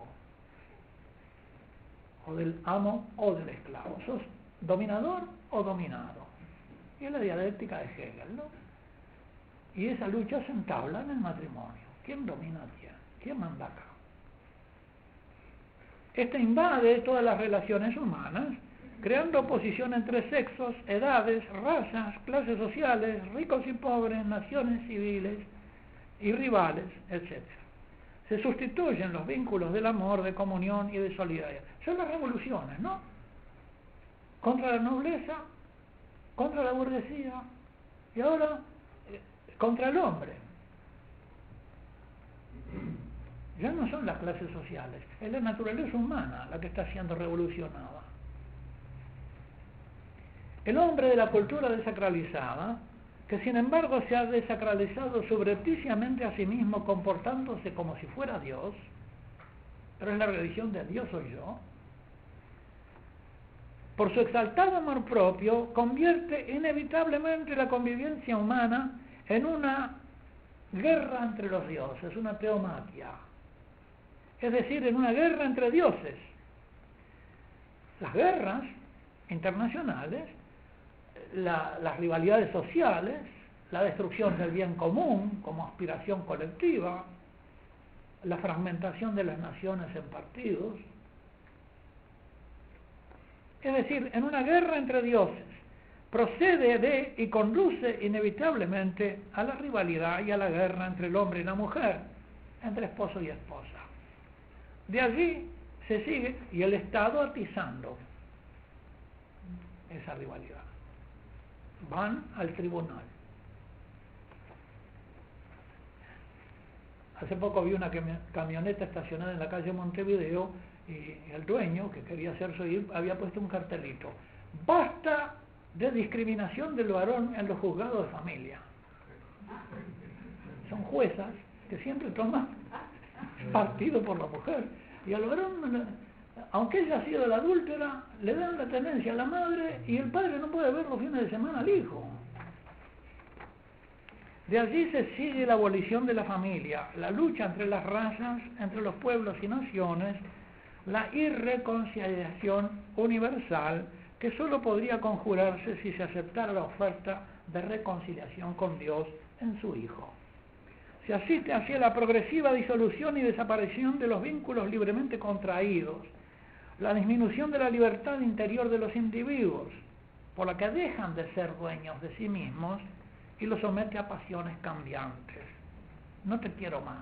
o del amo o del esclavo. ¿Sos dominador o dominado? Y es la dialéctica de Hegel, ¿no? Y esa lucha se entabla en el matrimonio. ¿Quién domina a quién? ¿Quién manda acá? Esta invade todas las relaciones humanas, creando oposición entre sexos, edades, razas, clases sociales, ricos y pobres, naciones civiles y rivales, etc. Se sustituyen los vínculos del amor, de comunión y de solidaridad. Son las revoluciones, ¿no? Contra la nobleza, contra la burguesía y ahora contra el hombre. Ya no son las clases sociales, es la naturaleza humana la que está siendo revolucionada. El hombre de la cultura desacralizada, que sin embargo se ha desacralizado subrepticiamente a sí mismo comportándose como si fuera Dios, pero es la religión de Dios soy yo, por su exaltado amor propio, convierte inevitablemente la convivencia humana en una guerra entre los dioses, una teomaquia. Es decir, en una guerra entre dioses. Las guerras internacionales, las rivalidades sociales, la destrucción del bien común como aspiración colectiva, la fragmentación de las naciones en partidos. Es decir, en una guerra entre dioses, procede de y conduce inevitablemente a la rivalidad y a la guerra entre el hombre y la mujer, entre esposo y esposa. De allí se sigue y el Estado atizando esa rivalidad. Van al tribunal. Hace poco vi una camioneta estacionada en la calle Montevideo y el dueño, que quería hacerse oír, había puesto un cartelito: basta de discriminación del varón en los juzgados de familia. Son juezas que siempre toman partido por la mujer, y al varón, aunque ella ha sido la adúltera, le dan la tenencia a la madre y el padre no puede ver los fines de semana al hijo. De allí se sigue la abolición de la familia, la lucha entre las razas, entre los pueblos y naciones, la irreconciliación universal que solo podría conjurarse si se aceptara la oferta de reconciliación con Dios en su Hijo. Se asiste hacia la progresiva disolución y desaparición de los vínculos libremente contraídos, la disminución de la libertad interior de los individuos, por la que dejan de ser dueños de sí mismos y los somete a pasiones cambiantes. No te quiero más.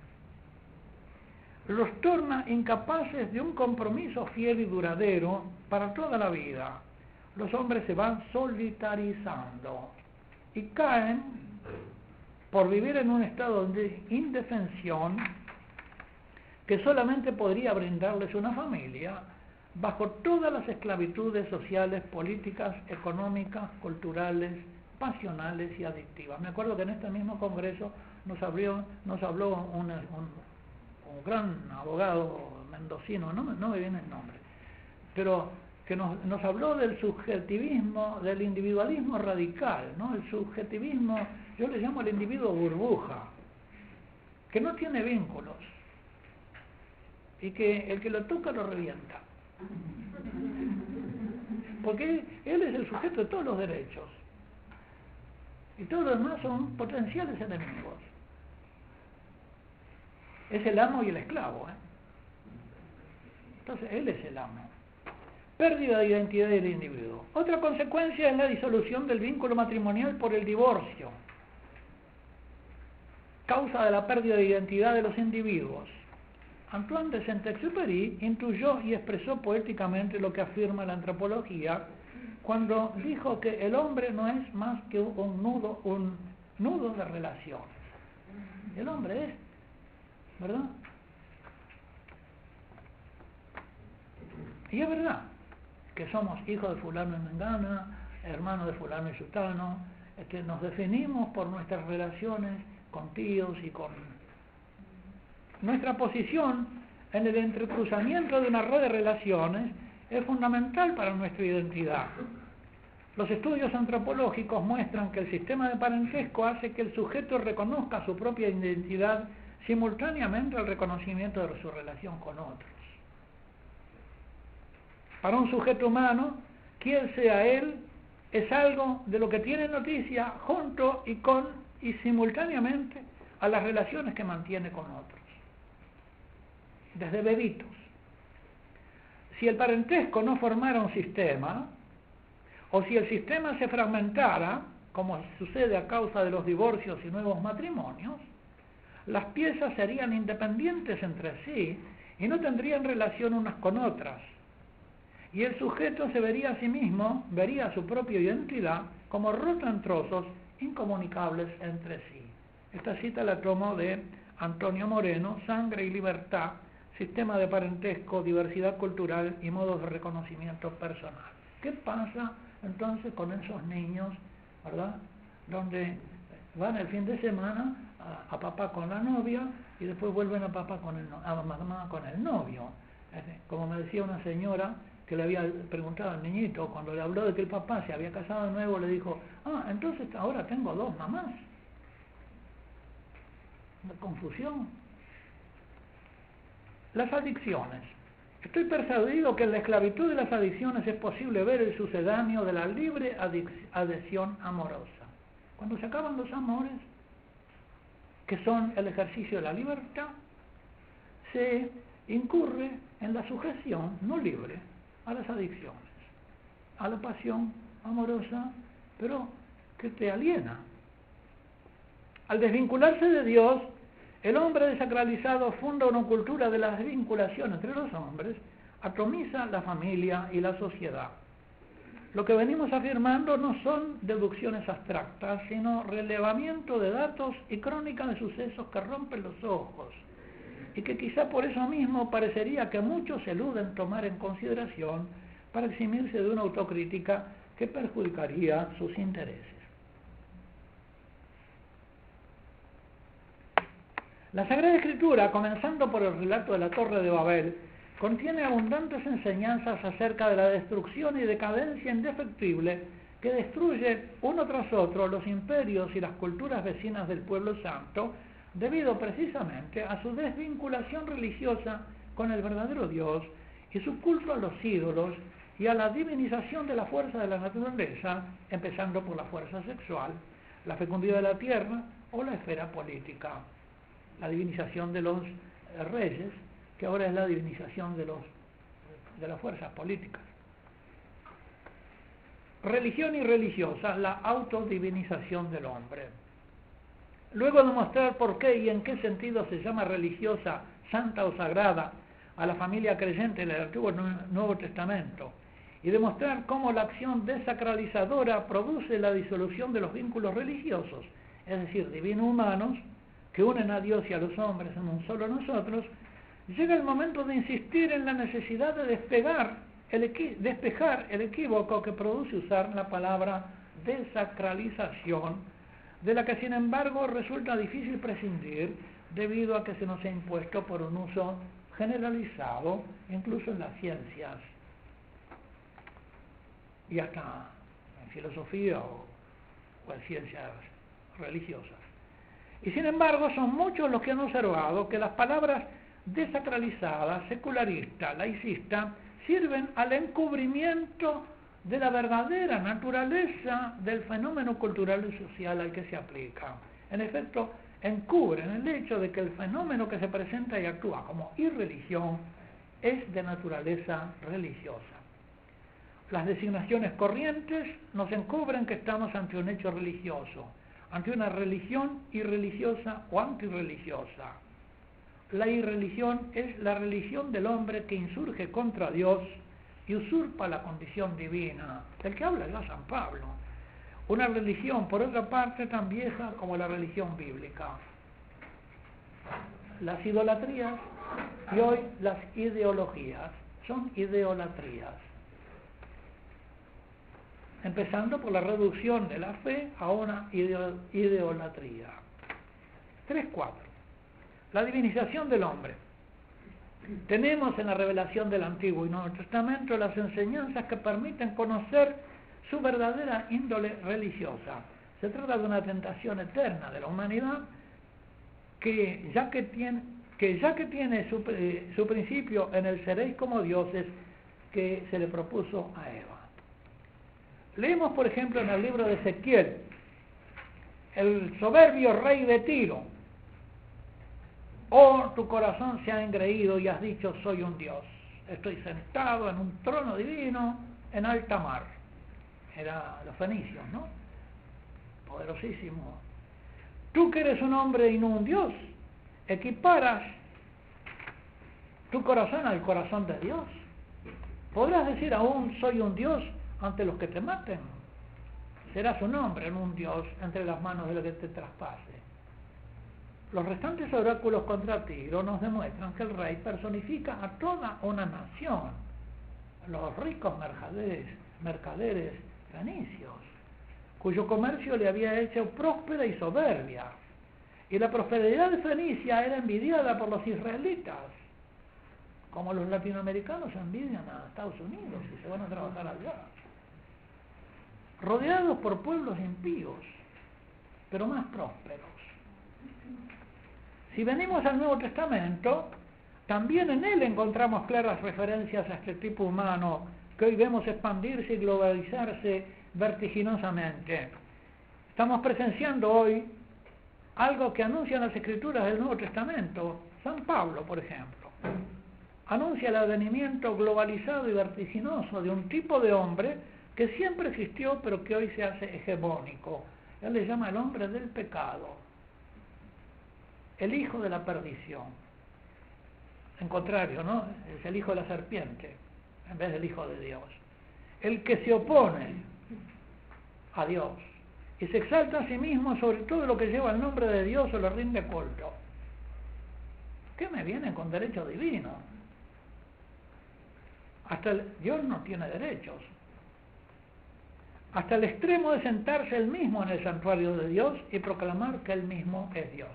Los torna incapaces de un compromiso fiel y duradero para toda la vida. Los hombres se van solitarizando y caen por vivir en un estado de indefensión que solamente podría brindarles una familia bajo todas las esclavitudes sociales, políticas, económicas, culturales, pasionales y adictivas. Me acuerdo que en este mismo congreso nos habló un gran abogado mendocino, no me viene el nombre, pero que nos habló del subjetivismo, del individualismo radical, ¿no? El subjetivismo, yo le llamo el individuo burbuja, que no tiene vínculos y que el que lo toca lo revienta, porque él es el sujeto de todos los derechos y todos los demás son potenciales enemigos. Es el amo y el esclavo, ¿eh? Entonces él es el amo. Pérdida de identidad del individuo. Otra consecuencia es la disolución del vínculo matrimonial por el divorcio, causa de la pérdida de identidad de los individuos. Antoine de Saint-Exupéry intuyó y expresó poéticamente lo que afirma la antropología cuando dijo que el hombre no es más que un nudo de relaciones. El hombre es, ¿verdad? Y es verdad que somos hijos de fulano y mengana, hermanos de fulano y sutano, que nos definimos por nuestras relaciones con tíos y con nuestra posición en el entrecruzamiento de una red de relaciones es fundamental para nuestra identidad. Los estudios antropológicos muestran que el sistema de parentesco hace que el sujeto reconozca su propia identidad simultáneamente al reconocimiento de su relación con otros. Para un sujeto humano, quien sea él, es algo de lo que tiene noticia junto y simultáneamente a las relaciones que mantiene con otros. Desde bebitos. Si el parentesco no formara un sistema, o si el sistema se fragmentara, como sucede a causa de los divorcios y nuevos matrimonios, las piezas serían independientes entre sí y no tendrían relación unas con otras. Y el sujeto se vería a sí mismo, vería su propia identidad como rota en trozos incomunicables entre sí. Esta cita la tomo de Antonio Moreno, Sangre y Libertad, Sistema de Parentesco, Diversidad Cultural y Modos de Reconocimiento Personal. ¿Qué pasa entonces con esos niños, verdad? Donde van el fin de semana a papá con la novia y después vuelven a mamá con el novio. Como me decía una señora que le había preguntado al niñito, cuando le habló de que el papá se había casado de nuevo, le dijo, entonces ahora tengo dos mamás. Una confusión. Las adicciones. Estoy persuadido que en la esclavitud de las adicciones es posible ver el sucedáneo de la libre adhesión amorosa. Cuando se acaban los amores, que son el ejercicio de la libertad, se incurre en la sujeción no libre a las adicciones, a la pasión amorosa, pero que te aliena. Al desvincularse de Dios, el hombre desacralizado funda una cultura de la desvinculación entre los hombres, atomiza la familia y la sociedad. Lo que venimos afirmando no son deducciones abstractas, sino relevamiento de datos y crónica de sucesos que rompen los ojos, y que quizá por eso mismo parecería que muchos eluden tomar en consideración para eximirse de una autocrítica que perjudicaría sus intereses. La Sagrada Escritura, comenzando por el relato de la Torre de Babel, contiene abundantes enseñanzas acerca de la destrucción y decadencia indefectible que destruye uno tras otro los imperios y las culturas vecinas del pueblo santo, debido precisamente a su desvinculación religiosa con el verdadero Dios y su culto a los ídolos y a la divinización de la fuerza de la naturaleza, empezando por la fuerza sexual, la fecundidad de la tierra o la esfera política. La divinización de los reyes, que ahora es la divinización de las fuerzas políticas. Religión y religiosa, la autodivinización del hombre. Luego de mostrar por qué y en qué sentido se llama religiosa, santa o sagrada a la familia creyente en el Antiguo y Nuevo Testamento, y demostrar cómo la acción desacralizadora produce la disolución de los vínculos religiosos, es decir, divino-humanos, que unen a Dios y a los hombres en un solo nosotros, llega el momento de insistir en la necesidad de despejar el equívoco que produce usar la palabra desacralización, de la que sin embargo resulta difícil prescindir debido a que se nos ha impuesto por un uso generalizado, incluso en las ciencias y hasta en filosofía o en ciencias religiosas. Y sin embargo son muchos los que han observado que las palabras desacralizada, secularista, laicista, sirven al encubrimiento de la verdadera naturaleza del fenómeno cultural y social al que se aplica. En efecto, encubren el hecho de que el fenómeno que se presenta y actúa como irreligión es de naturaleza religiosa. Las designaciones corrientes nos encubren que estamos ante un hecho religioso, ante una religión irreligiosa o antirreligiosa. la irreligión es la religión del hombre que insurge contra Dios y usurpa la condición divina, del que habla ya San Pablo. Una religión, por otra parte, tan vieja como la religión bíblica. Las idolatrías y hoy las ideologías son idolatrías. Empezando por la reducción de la fe a una idolatría. 3.4. La divinización del hombre. Tenemos en la revelación del Antiguo y Nuevo Testamento las enseñanzas que permiten conocer su verdadera índole religiosa. Se trata de una tentación eterna de la humanidad que ya que tiene su principio en el seréis como dioses que se le propuso a Eva. Leemos, por ejemplo, en el libro de Ezequiel, el soberbio rey de Tiro: oh, tu corazón se ha engreído y has dicho, soy un dios, estoy sentado en un trono divino en alta mar. Era los fenicios, ¿no? Poderosísimo. Tú que eres un hombre y no un dios, equiparas tu corazón al corazón de Dios. ¿Podrás decir aún, soy un dios ante los que te maten? Serás un hombre, no un dios, entre las manos de los que te traspase. Los restantes oráculos contra Tiro nos demuestran que el rey personifica a toda una nación, los ricos mercaderes fenicios, cuyo comercio le había hecho próspera y soberbia, y la prosperidad de Fenicia era envidiada por los israelitas, como los latinoamericanos envidian a Estados Unidos y se van a trabajar allá, rodeados por pueblos impíos, pero más prósperos. Si venimos al Nuevo Testamento, también en él encontramos claras referencias a este tipo humano que hoy vemos expandirse y globalizarse vertiginosamente. Estamos presenciando hoy algo que anuncian las Escrituras del Nuevo Testamento. San Pablo, por ejemplo, anuncia el advenimiento globalizado y vertiginoso de un tipo de hombre que siempre existió, pero que hoy se hace hegemónico. Él le llama el hombre del pecado, el hijo de la perdición. En contrario, ¿no? Es el hijo de la serpiente, en vez del hijo de Dios. El que se opone a Dios y se exalta a sí mismo sobre todo lo que lleva el nombre de Dios o le rinde culto. ¿Qué me vienen con derecho divino? Dios no tiene derechos. Hasta el extremo de sentarse él mismo en el santuario de Dios y proclamar que él mismo es Dios.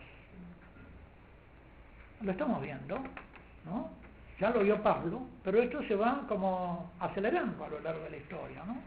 Lo estamos viendo, ¿no? Ya lo vio Pablo, pero esto se va como acelerando a lo largo de la historia, ¿no?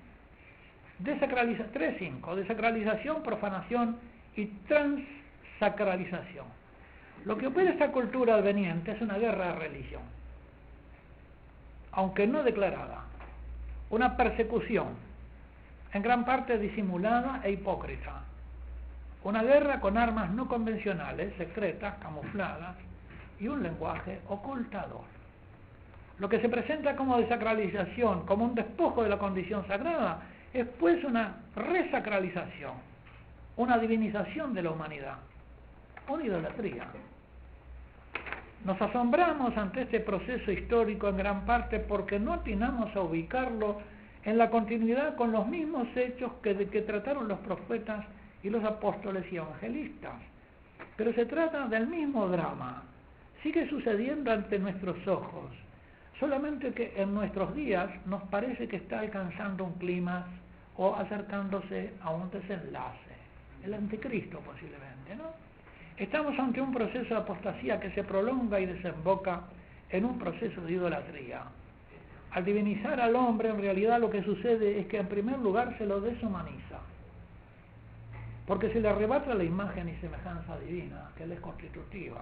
3.5. Desacralización, profanación y transsacralización. Lo que opera esta cultura adveniente es una guerra de religión, aunque no declarada, una persecución, en gran parte disimulada e hipócrita, una guerra con armas no convencionales, secretas, camufladas, y un lenguaje ocultador. Lo que se presenta como desacralización, como un despojo de la condición sagrada, es pues una resacralización, una divinización de la humanidad, una idolatría. Nos asombramos ante este proceso histórico en gran parte porque no atinamos a ubicarlo en la continuidad con los mismos hechos que trataron los profetas y los apóstoles y evangelistas. Pero se trata del mismo drama. Sigue sucediendo ante nuestros ojos, solamente que en nuestros días nos parece que está alcanzando un clímax o acercándose a un desenlace, el anticristo posiblemente, ¿no? Estamos ante un proceso de apostasía que se prolonga y desemboca en un proceso de idolatría. Al divinizar al hombre, en realidad lo que sucede es que en primer lugar se lo deshumaniza, porque se le arrebata la imagen y semejanza divina, que él es constitutiva.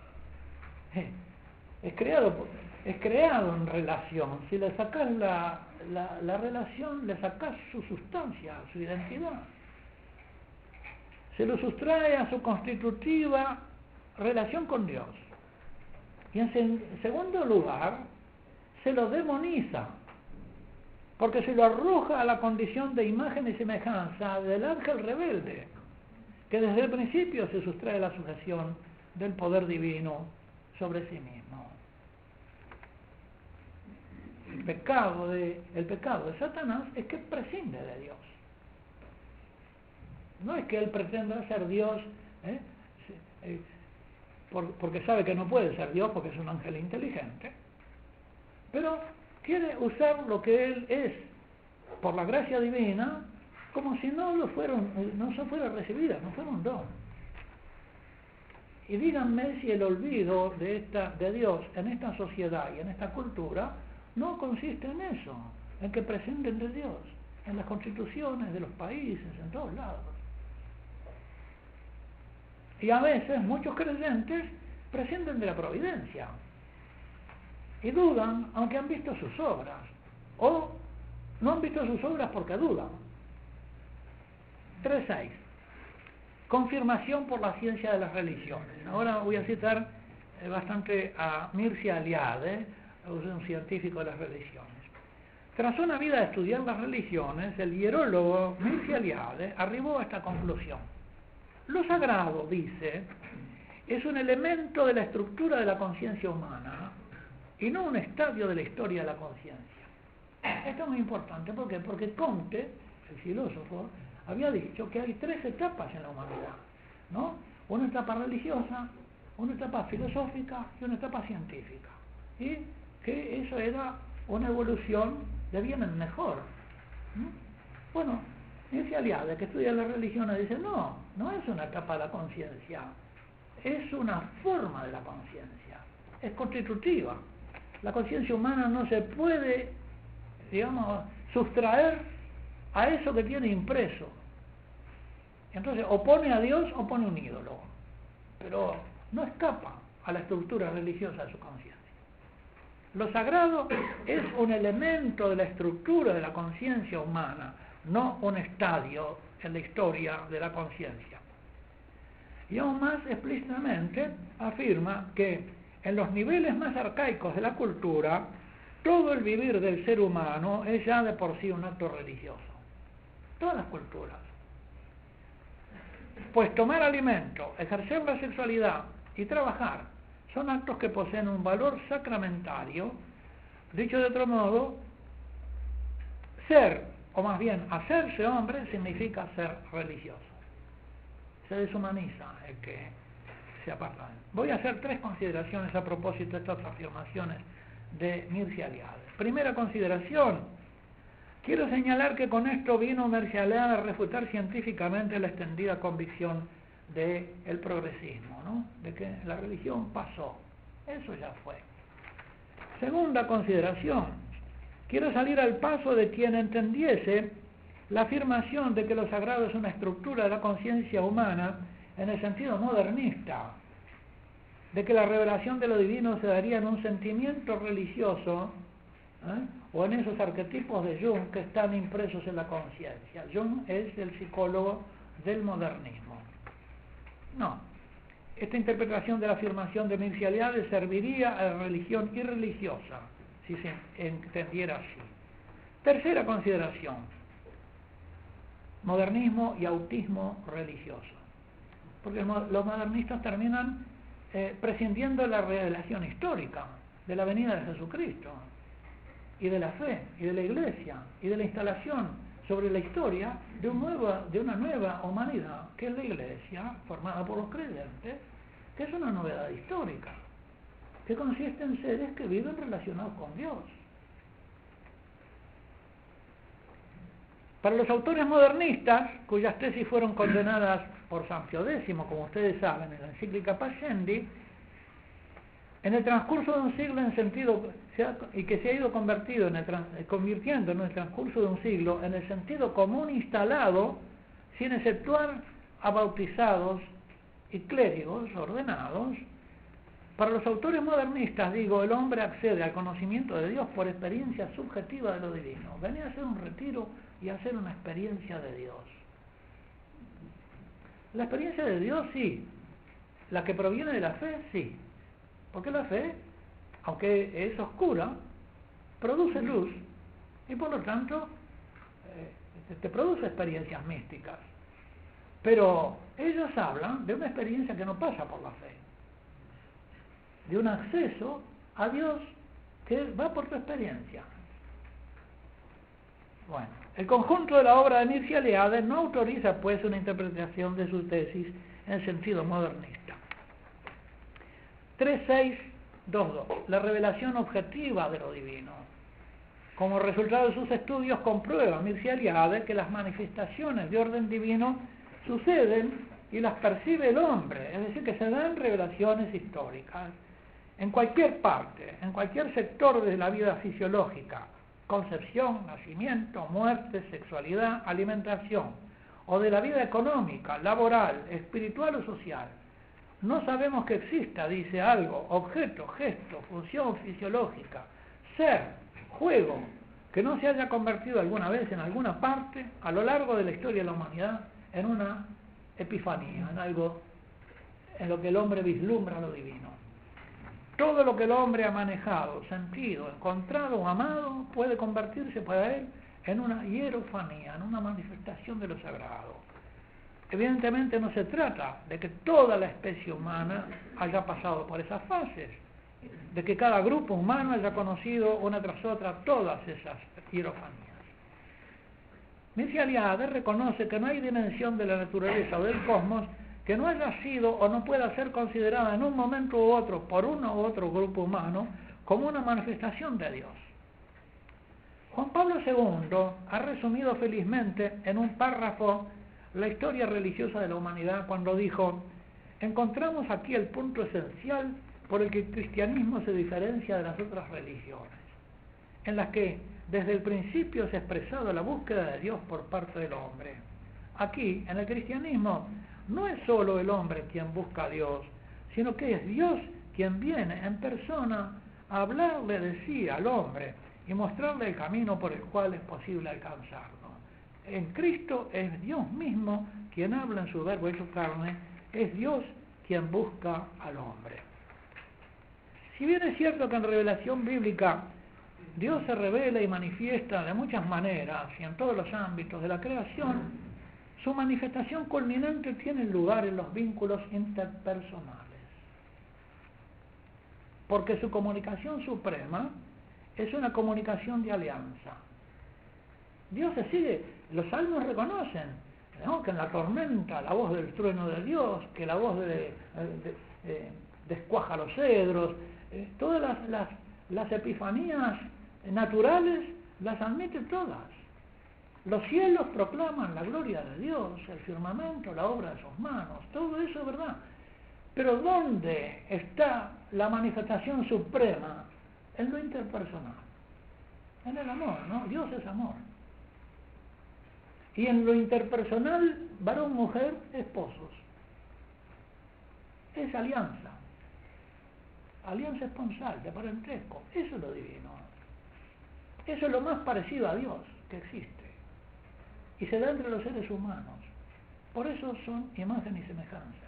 Es creado en relación. Si le sacas la relación, le sacas su sustancia, su identidad. Se lo sustrae a su constitutiva relación con Dios. Y en segundo lugar, se lo demoniza, porque se lo arroja a la condición de imagen y semejanza del ángel rebelde, que desde el principio se sustrae a la sujeción del poder divino sobre sí mismo. El pecado de Satanás es que prescinde de Dios. No es que él pretenda ser Dios, porque sabe que no puede ser Dios porque es un ángel inteligente, pero quiere usar lo que él es por la gracia divina como si no se fuera recibida, no fuera un don. Y díganme si el olvido de Dios en esta sociedad y en esta cultura no consiste en eso, en que prescinden de Dios, en las constituciones de los países, en todos lados. Y a veces muchos creyentes prescinden de la providencia y dudan aunque han visto sus obras, o no han visto sus obras porque dudan. 3.6. Confirmación por la ciencia de las religiones. Ahora voy a citar bastante a Mircea Eliade, un científico de las religiones. Tras una vida de estudiar las religiones, el hierólogo Mircea Eliade arribó a esta conclusión. Lo sagrado, dice, es un elemento de la estructura de la conciencia humana y no un estadio de la historia de la conciencia. Esto es muy importante. ¿Por qué? Porque Comte, el filósofo, había dicho que hay 3 etapas en la humanidad, ¿no? Una etapa religiosa, una etapa filosófica y una etapa científica. Y que eso era una evolución de bien en mejor. Bueno, Mircea Eliade, que estudia las religiones, dice, no es una etapa de la conciencia, es una forma de la conciencia, es constitutiva. La conciencia humana no se puede, digamos, sustraer a eso que tiene impreso. Entonces, o pone a Dios o pone un ídolo, pero no escapa a la estructura religiosa de su conciencia. Lo sagrado es un elemento de la estructura de la conciencia humana, no un estadio en la historia de la conciencia. Y aún más explícitamente afirma que en los niveles más arcaicos de la cultura, todo el vivir del ser humano es ya de por sí un acto religioso. Todas las culturas. Pues tomar alimento, ejercer la sexualidad y trabajar son actos que poseen un valor sacramentario. Dicho de otro modo, ser, o más bien hacerse hombre, significa ser religioso. Se deshumaniza el que se aparta. Voy a hacer 3 consideraciones a propósito de estas afirmaciones de Mircea Eliade. Primera consideración: quiero señalar que con esto vino Mircea Eliade a refutar científicamente la extendida convicción del progresismo, ¿no? De que la religión pasó. Eso ya fue. Segunda consideración: quiero salir al paso de quien entendiese la afirmación de que lo sagrado es una estructura de la conciencia humana en el sentido modernista, de que la revelación de lo divino se daría en un sentimiento religioso, o en esos arquetipos de Jung que están impresos en la conciencia. Jung es el psicólogo del modernismo. No, esta interpretación de la afirmación de Mircea Eliade serviría a la religión irreligiosa, si se entendiera así. Tercera consideración: modernismo y autismo religioso. Porque los modernistas terminan prescindiendo de la revelación histórica, de la venida de Jesucristo, y de la fe, y de la iglesia, y de la instalación sobre la historia de una nueva humanidad, que es la iglesia, formada por los creyentes, que es una novedad histórica, que consiste en seres que viven relacionados con Dios. Para los autores modernistas, cuyas tesis fueron condenadas por San Pío X, como ustedes saben, en la encíclica Pascendi, en el transcurso de un siglo y que se ha ido convirtiendo en el transcurso de un siglo en el sentido común instalado, sin exceptuar a bautizados y clérigos ordenados, para los autores modernistas, el hombre accede al conocimiento de Dios por experiencia subjetiva de lo divino. Venía a hacer un retiro y a hacer una experiencia de Dios. La experiencia de Dios, sí. La que proviene de la fe, sí. Porque la fe, aunque es oscura, produce luz y por lo tanto te produce experiencias místicas. Pero ellos hablan de una experiencia que no pasa por la fe. de un acceso a Dios que va por tu experiencia. Bueno, el conjunto de la obra de Mircea Eliade no autoriza pues una interpretación de su tesis en sentido modernista. 3622. La revelación objetiva de lo divino. Como resultado de sus estudios comprueba Mircea Eliade que las manifestaciones de orden divino suceden y las percibe el hombre, es decir, que se dan revelaciones históricas en cualquier parte, en cualquier sector de la vida fisiológica: concepción, nacimiento, muerte, sexualidad, alimentación, o de la vida económica, laboral, espiritual o social. No sabemos que exista, dice, algo, objeto, gesto, función fisiológica, ser, juego, que no se haya convertido alguna vez en alguna parte a lo largo de la historia de la humanidad en una epifanía, en algo en lo que el hombre vislumbra lo divino. Todo lo que el hombre ha manejado, sentido, encontrado o amado puede convertirse para él en una hierofanía, en una manifestación de lo sagrado. Evidentemente no se trata de que toda la especie humana haya pasado por esas fases, de que cada grupo humano haya conocido una tras otra todas esas hierofanías. Mircea Eliade reconoce que no hay dimensión de la naturaleza o del cosmos que no haya sido o no pueda ser considerada en un momento u otro por uno u otro grupo humano como una manifestación de Dios. Juan Pablo II ha resumido felizmente en un párrafo la historia religiosa de la humanidad cuando dijo: encontramos aquí el punto esencial por el que el cristianismo se diferencia de las otras religiones, en las que desde el principio se ha expresado la búsqueda de Dios por parte del hombre. Aquí, en el cristianismo, no es solo el hombre quien busca a Dios, sino que es Dios quien viene en persona a hablarle de sí al hombre y mostrarle el camino por el cual es posible alcanzarlo. En Cristo es Dios mismo quien habla en su verbo y su carne, es Dios quien busca al hombre. Si bien es cierto que en revelación bíblica Dios se revela y manifiesta de muchas maneras y en todos los ámbitos de la creación, su manifestación culminante tiene lugar en los vínculos interpersonales. Porque su comunicación suprema es una comunicación de alianza. Dios se sigue, los salmos reconocen, ¿no?, que en la tormenta la voz del trueno de Dios, que la voz descuaja los cedros, todas las epifanías naturales las admite todas. Los cielos proclaman la gloria de Dios, el firmamento, la obra de sus manos, todo eso es verdad. Pero ¿dónde está la manifestación suprema? En lo interpersonal, en el amor, ¿no? Dios es amor. Y en lo interpersonal, varón, mujer, esposos. Es alianza. Alianza esponsal, de parentesco. Eso es lo divino. Eso es lo más parecido a Dios que existe. Y se da entre los seres humanos. Por eso son imagen y semejanza.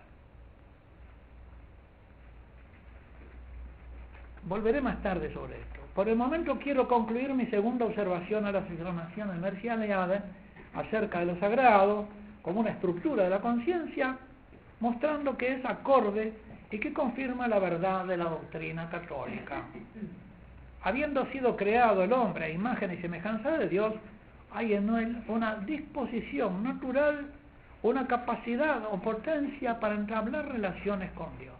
Volveré más tarde sobre esto. Por el momento quiero concluir mi segunda observación a las afirmaciones de Mircea Eliade acerca de lo sagrado como una estructura de la conciencia, mostrando que es acorde y que confirma la verdad de la doctrina católica. Habiendo sido creado el hombre a imagen y semejanza de Dios, hay en él una disposición natural, una capacidad o potencia para entablar relaciones con Dios.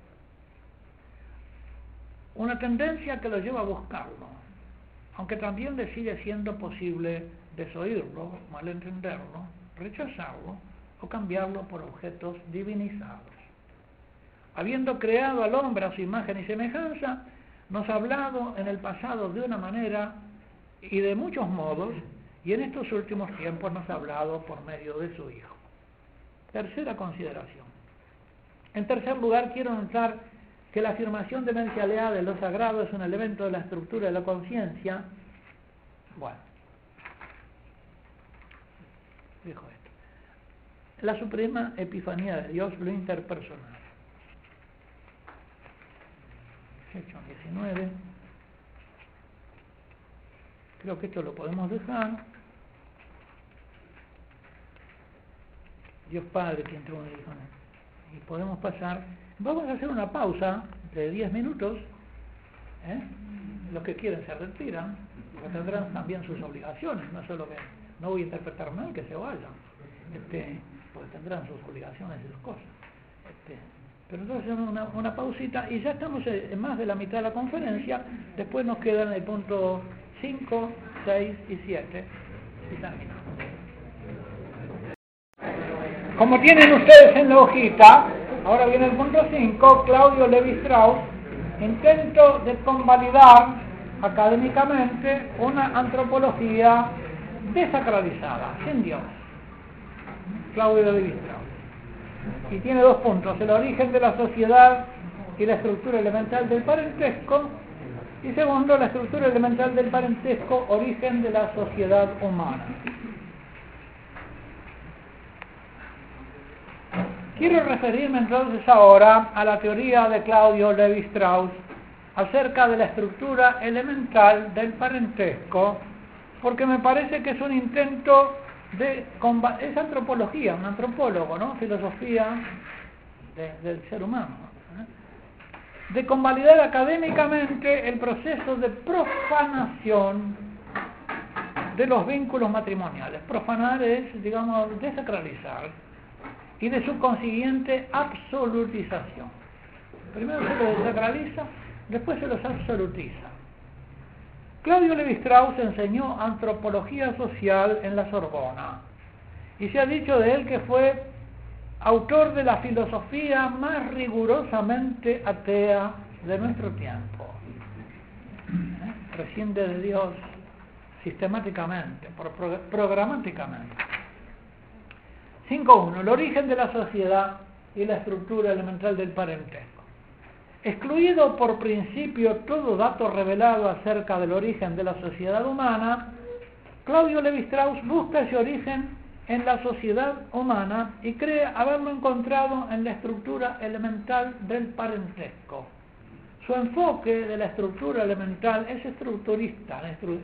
Una tendencia que lo lleva a buscarlo, aunque también le sigue siendo posible desoírlo, malentenderlo, rechazarlo o cambiarlo por objetos divinizados. Habiendo creado al hombre a su imagen y semejanza, nos ha hablado en el pasado de una manera y de muchos modos, y en estos últimos tiempos nos ha hablado por medio de su Hijo. Tercera consideración. En tercer lugar, quiero notar que la afirmación de Mircea Eliade de lo sagrado es un elemento de la estructura de la conciencia. Bueno, dijo esto. La suprema epifanía de Dios, lo interpersonal. Hechos 19. Creo que esto lo podemos dejar. Dios Padre, quien tuvo un hijo. Y podemos pasar. Vamos a hacer una pausa de 10 minutos, los que quieren se retiran, porque tendrán también sus obligaciones, no solo que no voy a interpretar mal que se vayan, porque tendrán sus obligaciones y sus cosas. Pero entonces una pausita y ya estamos en más de la mitad de la conferencia. Después nos quedan el punto 5, 6 y 7 y terminamos. Como tienen ustedes en la hojita, ahora viene el punto 5, Claudio Lévi-Strauss, intento de convalidar académicamente una antropología desacralizada, sin Dios. Claudio Lévi-Strauss. Y tiene 2 puntos: el origen de la sociedad y la estructura elemental del parentesco, y segundo, la estructura elemental del parentesco, origen de la sociedad humana. Quiero referirme entonces ahora a la teoría de Claudio Lévi-Strauss acerca de la estructura elemental del parentesco, porque me parece que es un intento es antropología, un antropólogo, ¿no? Filosofía del ser humano, de convalidar académicamente el proceso de profanación de los vínculos matrimoniales. Profanar es, digamos, desacralizar, y de su consiguiente absolutización. Primero se los desacraliza, después se los absolutiza. Claudio Lévi-Strauss enseñó antropología social en la Sorbona, y se ha dicho de él que fue autor de la filosofía más rigurosamente atea de nuestro tiempo. Prescinde de Dios sistemáticamente, programáticamente. 5.1. El origen de la sociedad y la estructura elemental del parentesco. Excluido por principio todo dato revelado acerca del origen de la sociedad humana, Claudio Lévi-Strauss busca ese origen en la sociedad humana y cree haberlo encontrado en la estructura elemental del parentesco. Su enfoque de la estructura elemental es estructuralista.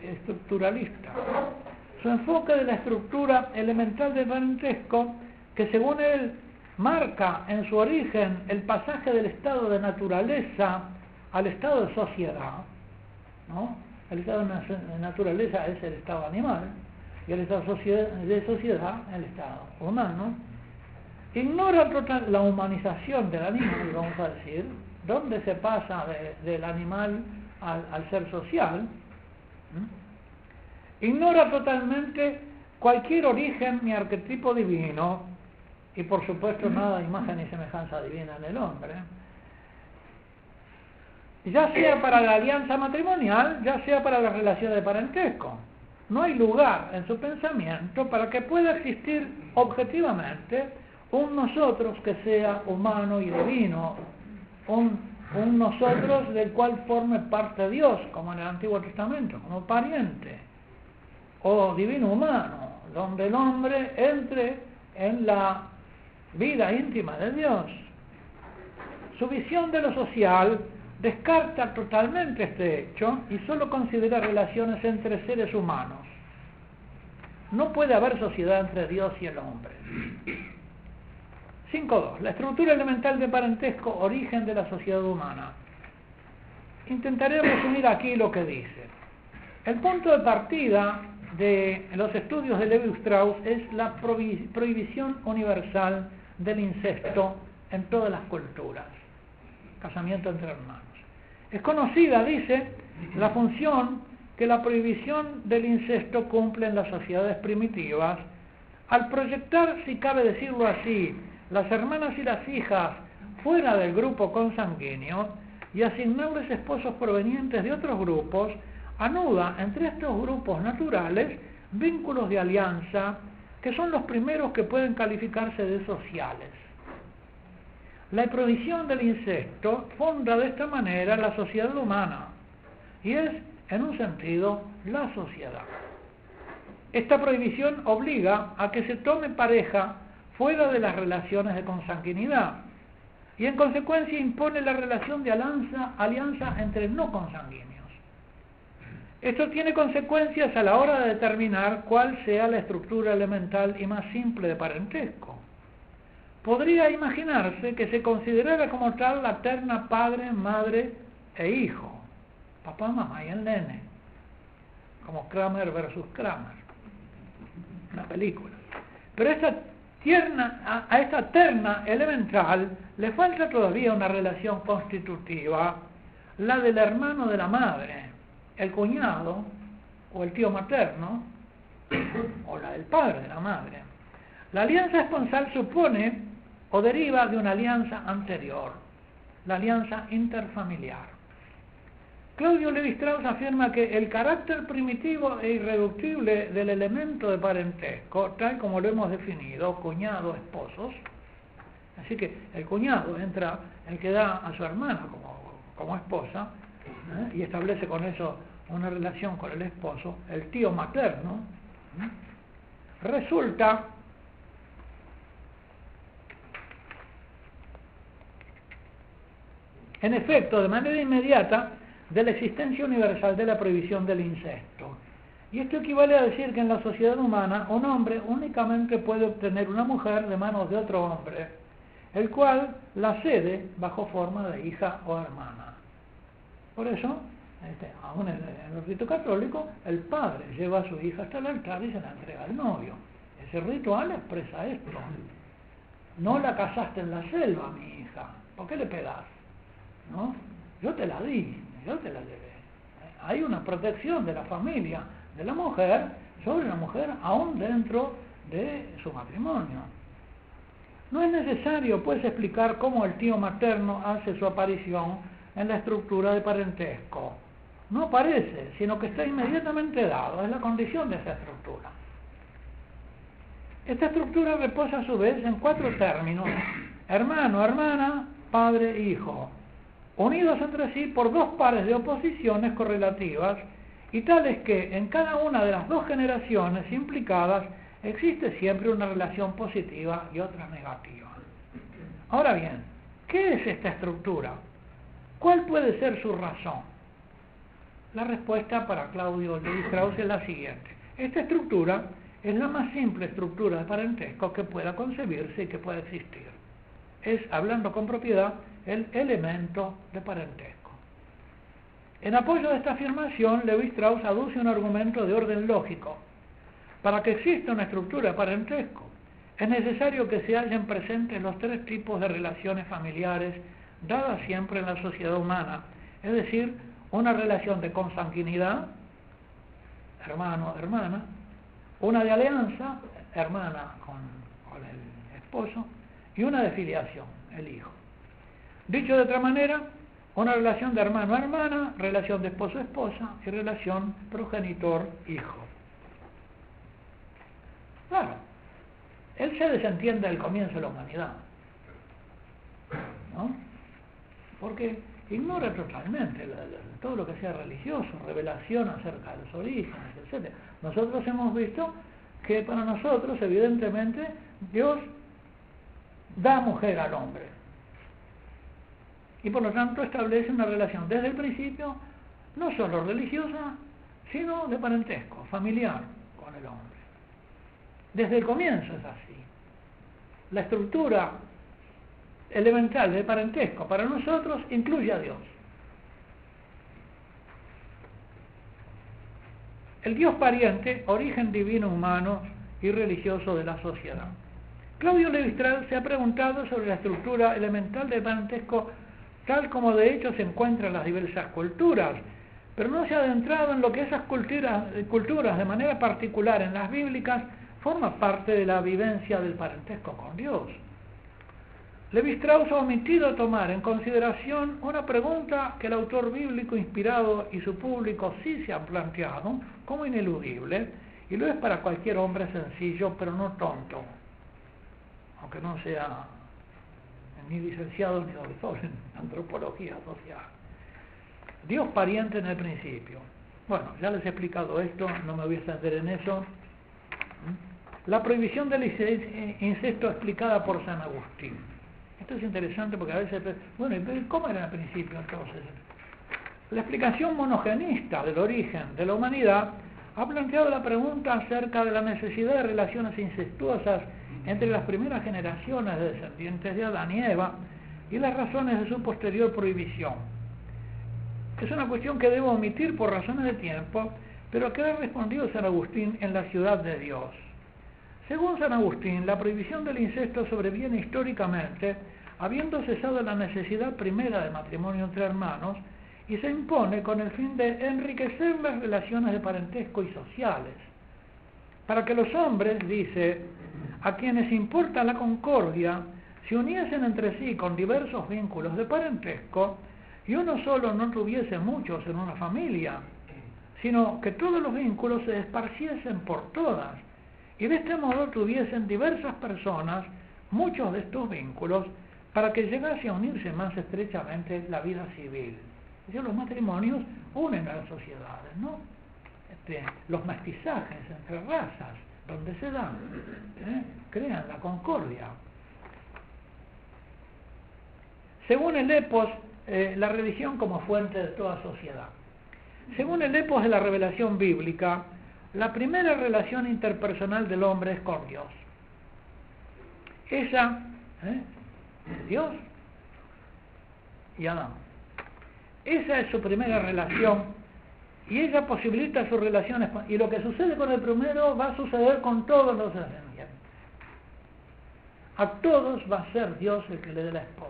Su enfoque de la estructura elemental del parentesco, que según él marca en su origen el pasaje del estado de naturaleza al estado de sociedad, ¿no? El estado de naturaleza es el estado animal y el estado de sociedad el estado humano. Ignora total la humanización del animal, vamos a decir, donde se pasa del animal al ser social. Ignora totalmente cualquier origen ni arquetipo divino, y por supuesto nada de imagen ni semejanza divina en el hombre, ya sea para la alianza matrimonial, ya sea para las relaciones de parentesco. No hay lugar en su pensamiento para que pueda existir objetivamente un nosotros que sea humano y divino, un nosotros del cual forme parte Dios, como en el Antiguo Testamento, como pariente, o divino humano, donde el hombre entre en la vida íntima de Dios. Su visión de lo social descarta totalmente este hecho y solo considera relaciones entre seres humanos. No puede haber sociedad entre Dios y el hombre. 5.2. La estructura elemental de parentesco, origen de la sociedad humana. Intentaré resumir aquí lo que dice. El punto de partida de los estudios de Lévi-Strauss es la prohibición universal del incesto en todas las culturas. Casamiento entre hermanos. Es conocida, dice, la función que la prohibición del incesto cumple en las sociedades primitivas al proyectar, si cabe decirlo así, las hermanas y las hijas fuera del grupo consanguíneo y asignarles esposos provenientes de otros grupos. Anuda entre estos grupos naturales vínculos de alianza que son los primeros que pueden calificarse de sociales. La prohibición del incesto fonda de esta manera la sociedad humana y es, en un sentido, la sociedad. Esta prohibición obliga a que se tome pareja fuera de las relaciones de consanguinidad y en consecuencia impone la relación de alianza entre no consanguíneos. Esto tiene consecuencias a la hora de determinar cuál sea la estructura elemental y más simple de parentesco. podría imaginarse que se considerara como tal la terna padre, madre e hijo, papá, mamá y el nene, como Kramer versus Kramer, una película. Pero a esta terna elemental le falta todavía una relación constitutiva, la del hermano de la madre, el cuñado o el tío materno, o la del padre de la madre. La alianza esponsal supone o deriva de una alianza anterior, la alianza interfamiliar. Claudio Levi-Strauss afirma que el carácter primitivo e irreductible del elemento de parentesco, tal como lo hemos definido, cuñado, esposos, así que el cuñado entra, el que da a su hermana como esposa, y establece con eso una relación con el esposo, el tío materno, resulta en efecto de manera inmediata de la existencia universal de la prohibición del incesto. Y esto equivale a decir que en la sociedad humana un hombre únicamente puede obtener una mujer de manos de otro hombre, el cual la cede bajo forma de hija o hermana. Por eso, aún en el rito católico, el padre lleva a su hija hasta el altar y se la entrega al novio. Ese ritual expresa esto. No la casaste en la selva, mi hija. ¿Por qué le pegás? ¿No? Yo te la di, yo te la llevé. Hay una protección de la familia, de la mujer, sobre la mujer, aún dentro de su matrimonio. No es necesario, pues, explicar cómo el tío materno hace su aparición en la estructura de parentesco. No aparece, sino que está inmediatamente dado, es la condición de esa estructura. Esta estructura reposa a su vez en 4 términos: hermano, hermana, padre, hijo, unidos entre sí por 2 pares de oposiciones correlativas y tales que en cada una de las 2 generaciones implicadas existe siempre una relación positiva y otra negativa. Ahora bien, ¿qué es esta estructura? ¿Cuál puede ser su razón? La respuesta para Claudio Levi-Strauss es la siguiente: esta estructura es la más simple estructura de parentesco que pueda concebirse y que pueda existir. Es, hablando con propiedad, el elemento de parentesco. En apoyo de esta afirmación, Levi-Strauss aduce un argumento de orden lógico. Para que exista una estructura de parentesco, es necesario que se hallen presentes los 3 tipos de relaciones familiares dadas siempre en la sociedad humana, es decir, una relación de consanguinidad, hermano, hermana, una de alianza, hermana con el esposo, y una de filiación, el hijo. Dicho de otra manera, una relación de hermano a hermana, relación de esposo a esposa y relación progenitor-hijo. Claro, él se desentiende del comienzo de la humanidad, ¿no? Porque ignora totalmente todo lo que sea religioso, revelación acerca de los orígenes, etc. Nosotros hemos visto que para nosotros, evidentemente, Dios da mujer al hombre. Y por lo tanto establece una relación desde el principio, no solo religiosa, sino de parentesco, familiar con el hombre. Desde el comienzo es así. La estructura elemental del parentesco para nosotros incluye a Dios. El Dios pariente, origen divino, humano y religioso de la sociedad. Claudio Levi-Strauss se ha preguntado sobre la estructura elemental del parentesco tal como de hecho se encuentra en las diversas culturas, pero no se ha adentrado en lo que esas culturas de manera particular en las bíblicas forma parte de la vivencia del parentesco con Dios. Levi-Strauss ha omitido tomar en consideración una pregunta que el autor bíblico inspirado y su público sí se han planteado como ineludible, y lo es para cualquier hombre sencillo, pero no tonto, aunque no sea ni licenciado ni doctor en antropología social. Dios pariente en el principio. Bueno, ya les he explicado esto, no me voy a extender en eso. La prohibición del incesto explicada por San Agustín. Esto es interesante porque a veces, bueno, ¿cómo era al principio entonces? La explicación monogenista del origen de la humanidad ha planteado la pregunta acerca de la necesidad de relaciones incestuosas entre las primeras generaciones de descendientes de Adán y Eva y las razones de su posterior prohibición. Es una cuestión que debo omitir por razones de tiempo, pero que ha respondido San Agustín en La Ciudad de Dios. Según San Agustín, la prohibición del incesto sobreviene históricamente, habiendo cesado la necesidad primera de matrimonio entre hermanos, y se impone con el fin de enriquecer las relaciones de parentesco y sociales, para que los hombres, dice, a quienes importa la concordia, se uniesen entre sí con diversos vínculos de parentesco, y uno solo no tuviese muchos en una familia, sino que todos los vínculos se esparciesen por todas, y de este modo tuviesen diversas personas muchos de estos vínculos, para que llegase a unirse más estrechamente la vida civil. Es decir, los matrimonios unen a las sociedades, ¿no? Los mestizajes entre razas, donde se dan, crean la concordia. Según el epos, la religión como fuente de toda sociedad. Según el epos de la revelación bíblica, la primera relación interpersonal del hombre es con Dios. Ella, Dios y Adán. Esa es su primera relación y ella posibilita sus relaciones. Y lo que sucede con el primero va a suceder con todos los descendientes. A todos va a ser Dios el que le dé la esposa.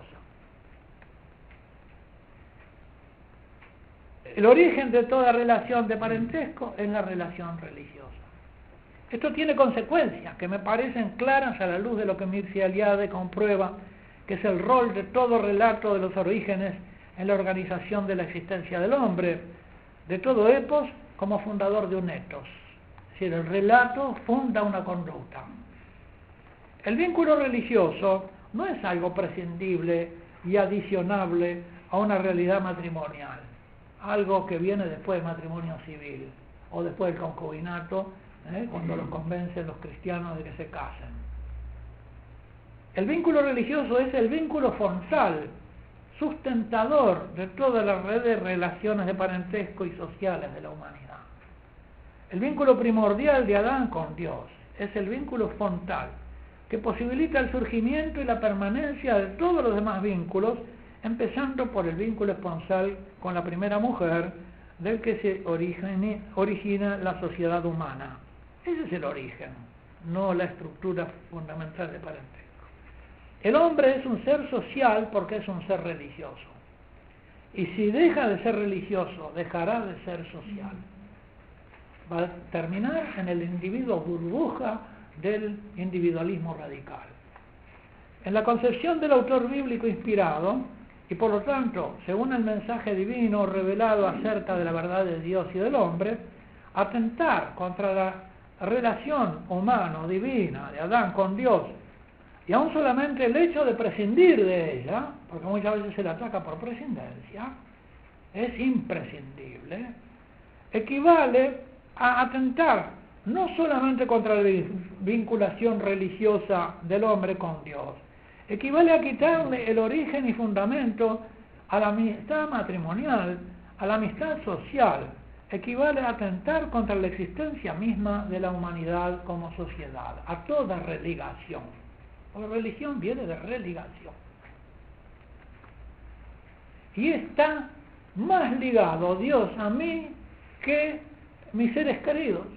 El origen de toda relación de parentesco es la relación religiosa. Esto tiene consecuencias que me parecen claras a la luz de lo que Mircea Eliade comprueba, que es el rol de todo relato de los orígenes en la organización de la existencia del hombre, de todo epos como fundador de un etos. Es decir, el relato funda una conducta. El vínculo religioso no es algo prescindible y adicionable a una realidad matrimonial, algo que viene después del matrimonio civil o después del concubinato, cuando los convencen los cristianos de que se casen. El vínculo religioso es el vínculo frontal, sustentador de toda la red de relaciones de parentesco y sociales de la humanidad. El vínculo primordial de Adán con Dios es el vínculo frontal, que posibilita el surgimiento y la permanencia de todos los demás vínculos, empezando por el vínculo esponsal con la primera mujer, del que se origina la sociedad humana. Ese es el origen, no la estructura fundamental de parentesco. El hombre es un ser social porque es un ser religioso. Y si deja de ser religioso, dejará de ser social. Va a terminar en el individuo burbuja del individualismo radical. En la concepción del autor bíblico inspirado, y por lo tanto, según el mensaje divino revelado acerca de la verdad de Dios y del hombre, atentar contra la relación humano-divina de Adán con Dios, y aún solamente el hecho de prescindir de ella, porque muchas veces se la ataca por prescindencia, es imprescindible, equivale a atentar no solamente contra la vinculación religiosa del hombre con Dios, equivale a quitarle el origen y fundamento a la amistad matrimonial, a la amistad social, equivale a atentar contra la existencia misma de la humanidad como sociedad, a toda religación. La religión viene de religación. Y está más ligado Dios a mí que mis seres queridos.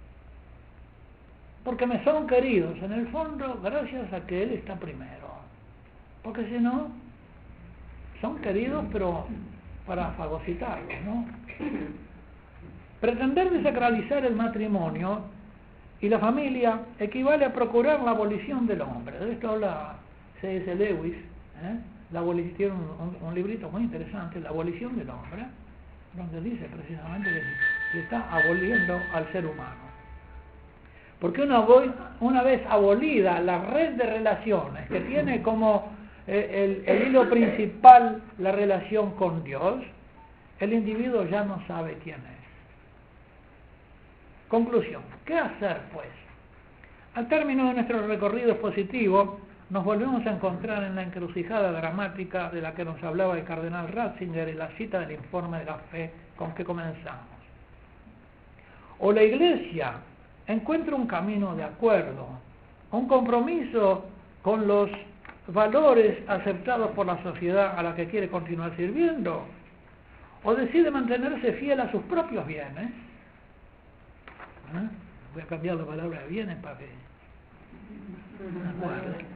Porque me son queridos, en el fondo, gracias a que Él está primero. Porque si no, son queridos, pero para fagocitarlos, ¿no? Pretender desacralizar el matrimonio y la familia equivale a procurar la abolición del hombre. De esto habla C.S. Lewis, tiene un librito muy interesante, La abolición del hombre, donde dice precisamente que se está aboliendo al ser humano. Porque una vez abolida la red de relaciones que tiene como el hilo principal la relación con Dios, el individuo ya no sabe quién es. Conclusión. ¿Qué hacer, pues? Al término de nuestro recorrido expositivo, nos volvemos a encontrar en la encrucijada dramática de la que nos hablaba el cardenal Ratzinger en la cita del informe de la fe con que comenzamos. o la Iglesia encuentra un camino de acuerdo, un compromiso con los valores aceptados por la sociedad a la que quiere continuar sirviendo, o decide mantenerse fiel a sus propios bienes. Voy a cambiar la palabra de bienes para que me acuerde.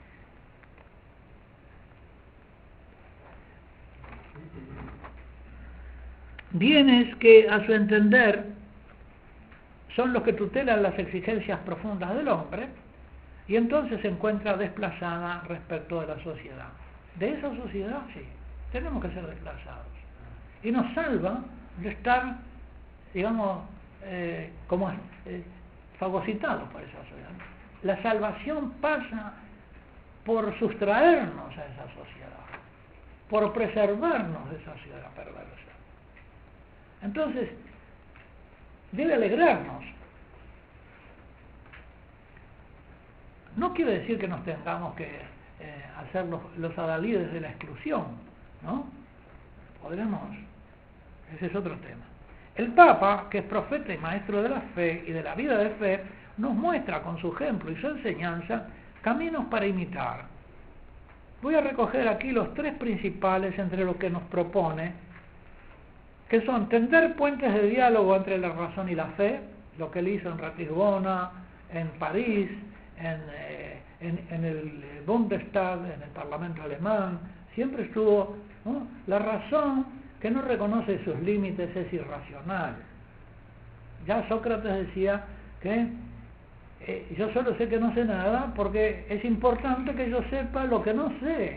Bienes que a su entender son los que tutelan las exigencias profundas del hombre, y entonces se encuentra desplazada respecto de la sociedad. De esa sociedad, sí, tenemos que ser desplazados. Y nos salva de estar, digamos, fagocitados por esa sociedad. La salvación pasa por sustraernos a esa sociedad, por preservarnos de esa sociedad perversa. Entonces, debe alegrarnos. No quiere decir que nos tengamos que hacer los adalides de la exclusión, ¿no? Podremos, ese es otro tema. El Papa, que es profeta y maestro de la fe y de la vida de fe, nos muestra con su ejemplo y su enseñanza caminos para imitar. Voy a recoger aquí los tres principales entre los que nos propone, que son tender puentes de diálogo entre la razón y la fe, lo que él hizo en Ratisbona, en París, en el Bundestag, en el Parlamento alemán. Siempre estuvo, ¿no? La razón que no reconoce sus límites es irracional. Ya Sócrates decía que yo solo sé que no sé nada porque es importante que yo sepa lo que no sé.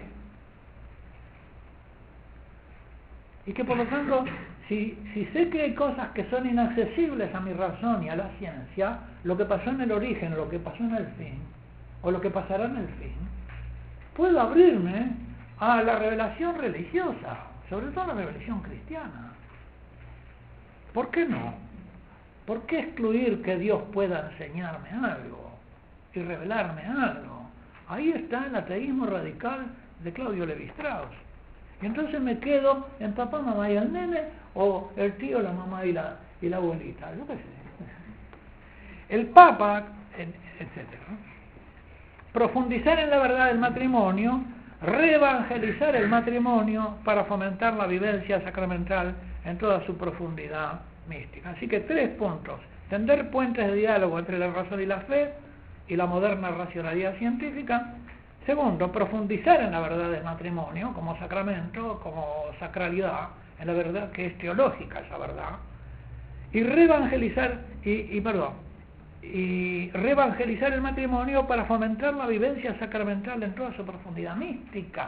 Y que por lo tanto, si sé que hay cosas que son inaccesibles a mi razón y a la ciencia, lo que pasó en el origen, o lo que pasó en el fin, o lo que pasará en el fin, puedo abrirme a la revelación religiosa, sobre todo la revelación cristiana. ¿Por qué no? ¿Por qué excluir que Dios pueda enseñarme algo y revelarme algo? Ahí está el ateísmo radical de Claudio Levi-Strauss. Y entonces me quedo en papá, mamá y el nene, o el tío, la mamá y la abuelita, yo qué sé. El Papa, etc. Profundizar en la verdad del matrimonio, reevangelizar el matrimonio para fomentar la vivencia sacramental en toda su profundidad mística. Así que 3 puntos: tender puentes de diálogo entre la razón y la fe y la moderna racionalidad científica. Segundo, profundizar en la verdad del matrimonio como sacramento, como sacralidad, en la verdad que es teológica esa verdad, y reevangelizar reevangelizar el matrimonio para fomentar la vivencia sacramental en toda su profundidad mística.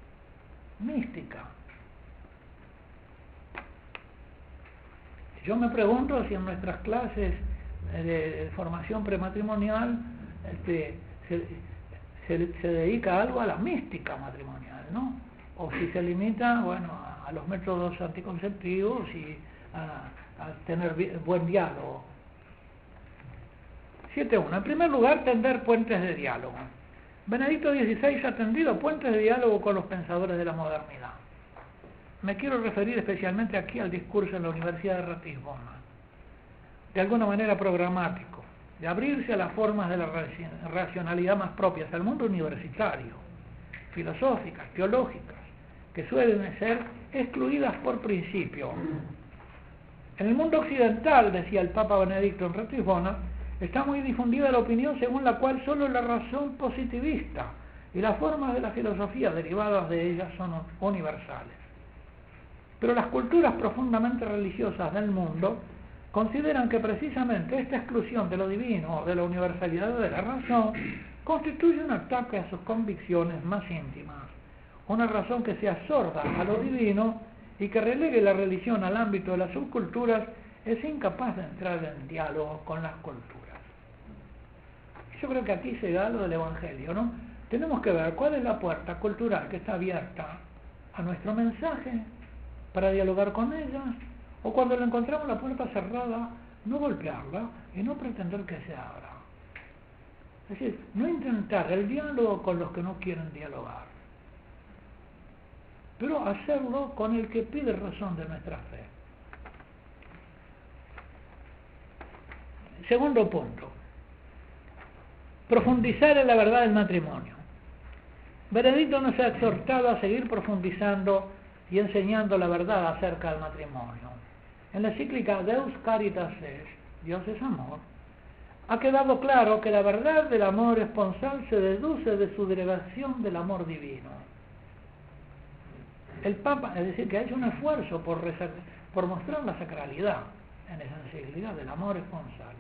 Yo me pregunto si en nuestras clases de formación prematrimonial se dedica algo a la mística matrimonial, ¿no? O si se limita, bueno, a los métodos anticonceptivos y a tener buen diálogo. 7.1. En primer lugar, tender puentes de diálogo. Benedicto XVI ha tendido puentes de diálogo con los pensadores de la modernidad. Me quiero referir especialmente aquí al discurso en la Universidad de Ratisbona, de alguna manera programático, de abrirse a las formas de la racionalidad más propias del mundo universitario, filosóficas, teológicas, que suelen ser excluidas por principio. En el mundo occidental, decía el Papa Benedicto en Ratisbona, está muy difundida la opinión según la cual solo la razón positivista y las formas de la filosofía derivadas de ella son universales. Pero las culturas profundamente religiosas del mundo consideran que precisamente esta exclusión de lo divino o de la universalidad de la razón constituye un ataque a sus convicciones más íntimas, una razón que sea sorda a lo divino y que relegue la religión al ámbito de las subculturas es incapaz de entrar en diálogo con las culturas. Yo creo que aquí se da lo del Evangelio, ¿no? Tenemos que ver cuál es la puerta cultural que está abierta a nuestro mensaje para dialogar con ella, o cuando le encontramos la puerta cerrada, no golpearla y no pretender que se abra. Es decir, no intentar el diálogo con los que no quieren dialogar, pero hacerlo con el que pide razón de nuestra fe. Segundo punto, profundizar en la verdad del matrimonio. Benedicto nos ha exhortado a seguir profundizando y enseñando la verdad acerca del matrimonio. En la encíclica Deus Caritas Est, Dios es amor, ha quedado claro que la verdad del amor esponsal se deduce de su derivación del amor divino. El Papa, es decir, que ha hecho un esfuerzo por mostrar la sacralidad en esa encíclica del amor esponsal.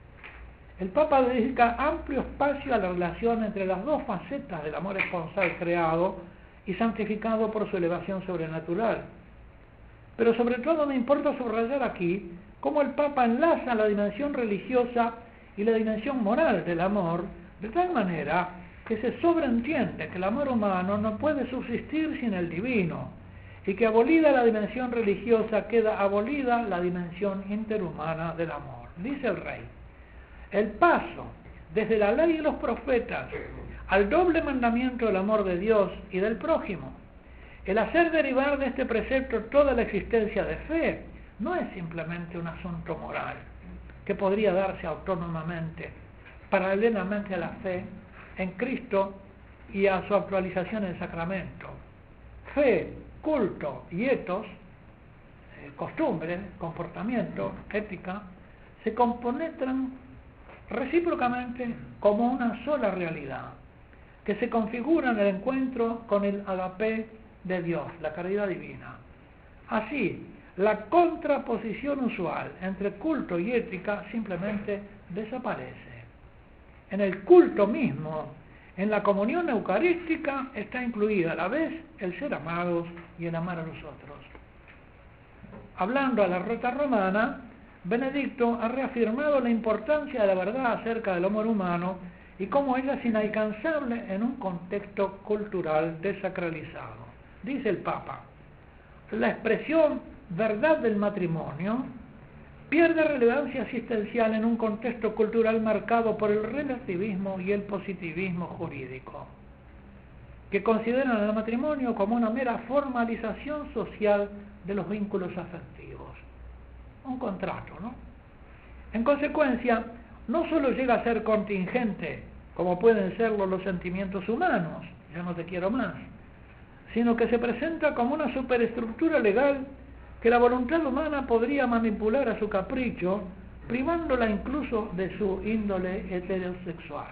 El Papa dedica amplio espacio a la relación entre las dos facetas del amor esponsal creado y santificado por su elevación sobrenatural. Pero sobre todo me importa subrayar aquí cómo el Papa enlaza la dimensión religiosa y la dimensión moral del amor, de tal manera que se sobreentiende que el amor humano no puede subsistir sin el divino, y que abolida la dimensión religiosa queda abolida la dimensión interhumana del amor. Dice el Rey: el paso desde la ley y los profetas al doble mandamiento del amor de Dios y del prójimo, el hacer derivar de este precepto toda la existencia de fe, no es simplemente un asunto moral que podría darse autónomamente, paralelamente a la fe en Cristo y a su actualización en el sacramento. Fe, culto y etos, costumbre, comportamiento, ética, se compenetran recíprocamente como una sola realidad, que se configura en el encuentro con el agape de Dios, la caridad divina. Así, la contraposición usual entre culto y ética simplemente desaparece. En el culto mismo, en la comunión eucarística, está incluida a la vez el ser amados y el amar a los otros. Hablando a la Rota Romana, Benedicto ha reafirmado la importancia de la verdad acerca del amor humano y cómo ella es inalcanzable en un contexto cultural desacralizado. Dice el Papa: la expresión verdad del matrimonio pierde relevancia existencial en un contexto cultural marcado por el relativismo y el positivismo jurídico, que consideran el matrimonio como una mera formalización social de los vínculos afectivos. Un contrato, ¿no? En consecuencia, no solo llega a ser contingente, como pueden serlo los sentimientos humanos, ya no te quiero más, sino que se presenta como una superestructura legal que la voluntad humana podría manipular a su capricho, privándola incluso de su índole heterosexual.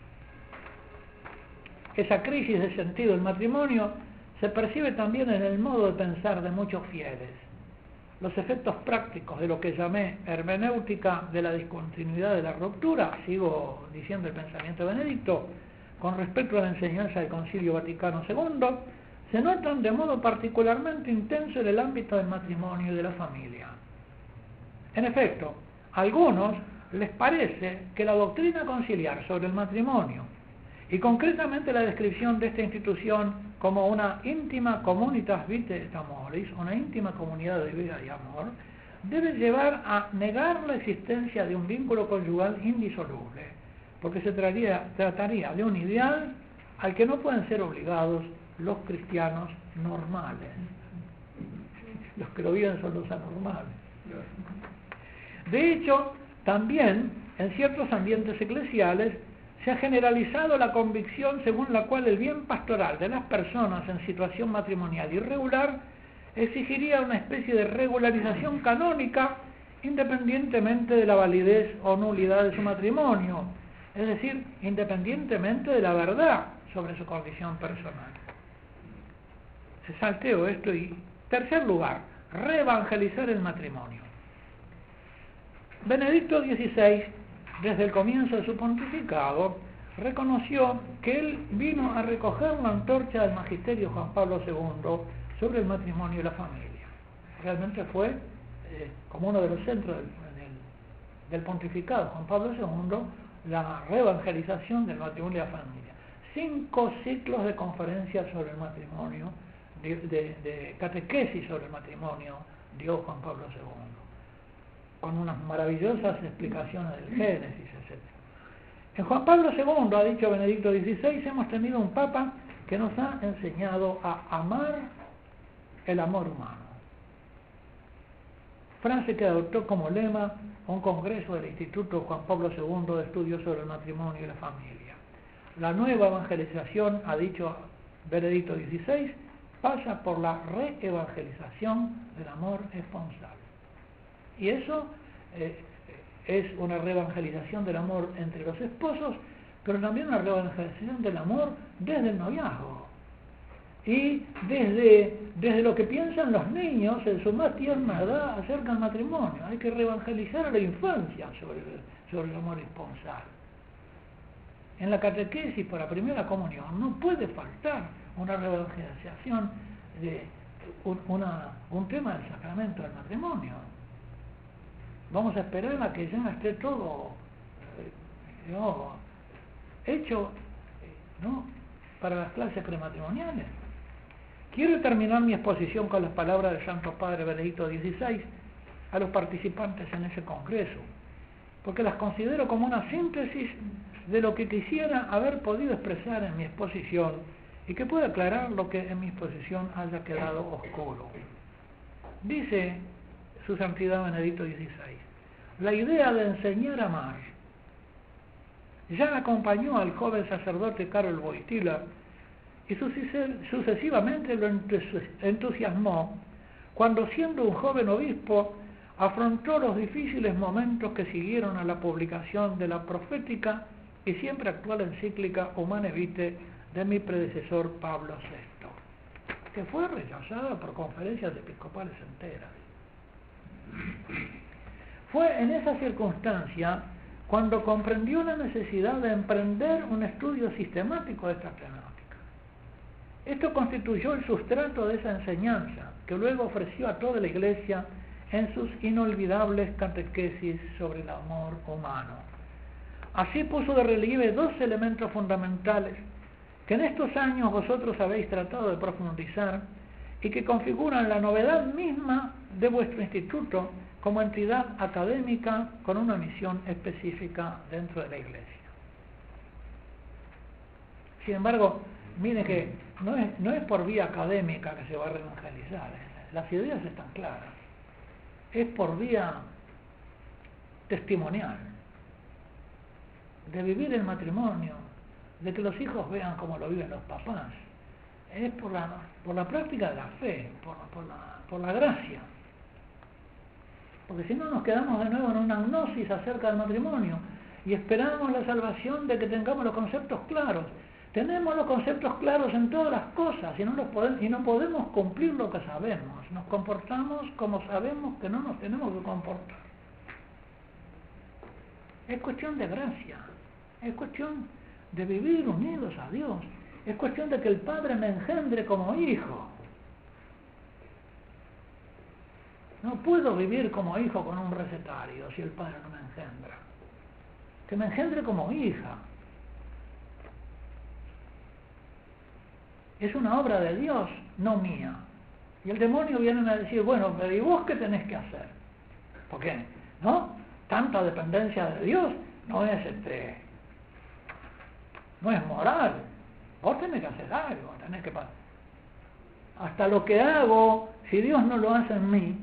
Esa crisis de sentido del matrimonio se percibe también en el modo de pensar de muchos fieles. Los efectos prácticos de lo que llamé hermenéutica de la discontinuidad de la ruptura, sigo diciendo el pensamiento de Benedicto, con respecto a la enseñanza del Concilio Vaticano II, se notan de modo particularmente intenso en el ámbito del matrimonio y de la familia. En efecto, a algunos les parece que la doctrina conciliar sobre el matrimonio, y concretamente la descripción de esta institución como una íntima communitas vitae et amoris, una íntima comunidad de vida y amor, debe llevar a negar la existencia de un vínculo conyugal indisoluble, porque se trataría de un ideal al que no pueden ser obligados los cristianos normales. Los que lo viven son los anormales. De hecho, también en ciertos ambientes eclesiales se ha generalizado la convicción según la cual el bien pastoral de las personas en situación matrimonial irregular exigiría una especie de regularización canónica independientemente de la validez o nulidad de su matrimonio, es decir, independientemente de la verdad sobre su condición personal. Se salteó esto. Y tercer lugar, reevangelizar el matrimonio. Benedicto XVI, desde el comienzo de su pontificado, reconoció que él vino a recoger la antorcha del magisterio Juan Pablo II sobre el matrimonio y la familia. Realmente fue como uno de los centros del pontificado Juan Pablo II, la reevangelización del matrimonio y la familia. 5 ciclos de conferencias sobre el matrimonio, de catequesis sobre el matrimonio, dio Juan Pablo II, con unas maravillosas explicaciones del Génesis, etc. En Juan Pablo II, ha dicho Benedicto XVI, hemos tenido un Papa que nos ha enseñado a amar el amor humano. frase que adoptó como lema un congreso del Instituto Juan Pablo II de Estudios sobre el Matrimonio y la Familia. La nueva evangelización, ha dicho Benedicto XVI, pasa por la reevangelización del amor esponsal. Y eso es una reevangelización del amor entre los esposos, pero también una reevangelización del amor desde el noviazgo. Y desde lo que piensan los niños en su más tierna edad acerca del matrimonio. Hay que reevangelizar a la infancia sobre el amor esponsal. En la catequesis para primera comunión no puede faltar una reevangelización de un tema del sacramento del matrimonio. Vamos a esperar a que ya esté todo hecho, ¿no?, para las clases prematrimoniales. Quiero terminar mi exposición con las palabras del Santo Padre Benedicto XVI a los participantes en ese congreso, porque las considero como una síntesis de lo que quisiera haber podido expresar en mi exposición y que puede aclarar lo que en mi exposición haya quedado oscuro. Dice Su Santidad Benedicto XVI: la idea de enseñar a amar ya acompañó al joven sacerdote Karol Wojtyła y sucesivamente lo entusiasmó cuando, siendo un joven obispo, afrontó los difíciles momentos que siguieron a la publicación de la profética y siempre actual encíclica Humane Vitae de mi predecesor Pablo VI, que fue rechazada por conferencias episcopales enteras. Fue en esa circunstancia cuando comprendió la necesidad de emprender un estudio sistemático de esta temática. Esto constituyó el sustrato de esa enseñanza que luego ofreció a toda la Iglesia en sus inolvidables catequesis sobre el amor humano. Así puso de relieve dos elementos fundamentales que en estos años vosotros habéis tratado de profundizar y que configuran la novedad misma de vuestro instituto como entidad académica con una misión específica dentro de la Iglesia. Sin embargo, mire que no es por vía académica que se va a reevangelizar, las ideas están claras, es por vía testimonial, de vivir el matrimonio, de que los hijos vean cómo lo viven los papás, es por la práctica de la fe, por la gracia. Porque si no nos quedamos de nuevo en una gnosis acerca del matrimonio y esperamos la salvación de que tengamos los conceptos claros. Tenemos los conceptos claros en todas las cosas y no podemos cumplir lo que sabemos. Nos comportamos como sabemos que no nos tenemos que comportar. Es cuestión de gracia, es cuestión de vivir unidos a Dios, es cuestión de que el Padre me engendre como hijo. No puedo vivir como hijo con un recetario si el Padre no me engendra. Que me engendre como hija. Es una obra de Dios, no mía. Y el demonio viene a decir, bueno, pero ¿y vos qué tenés que hacer? ¿Por qué? ¿No? Tanta dependencia de Dios no es moral. Vos tenés que hacer algo, tenés que pasar. Hasta lo que hago, si Dios no lo hace en mí.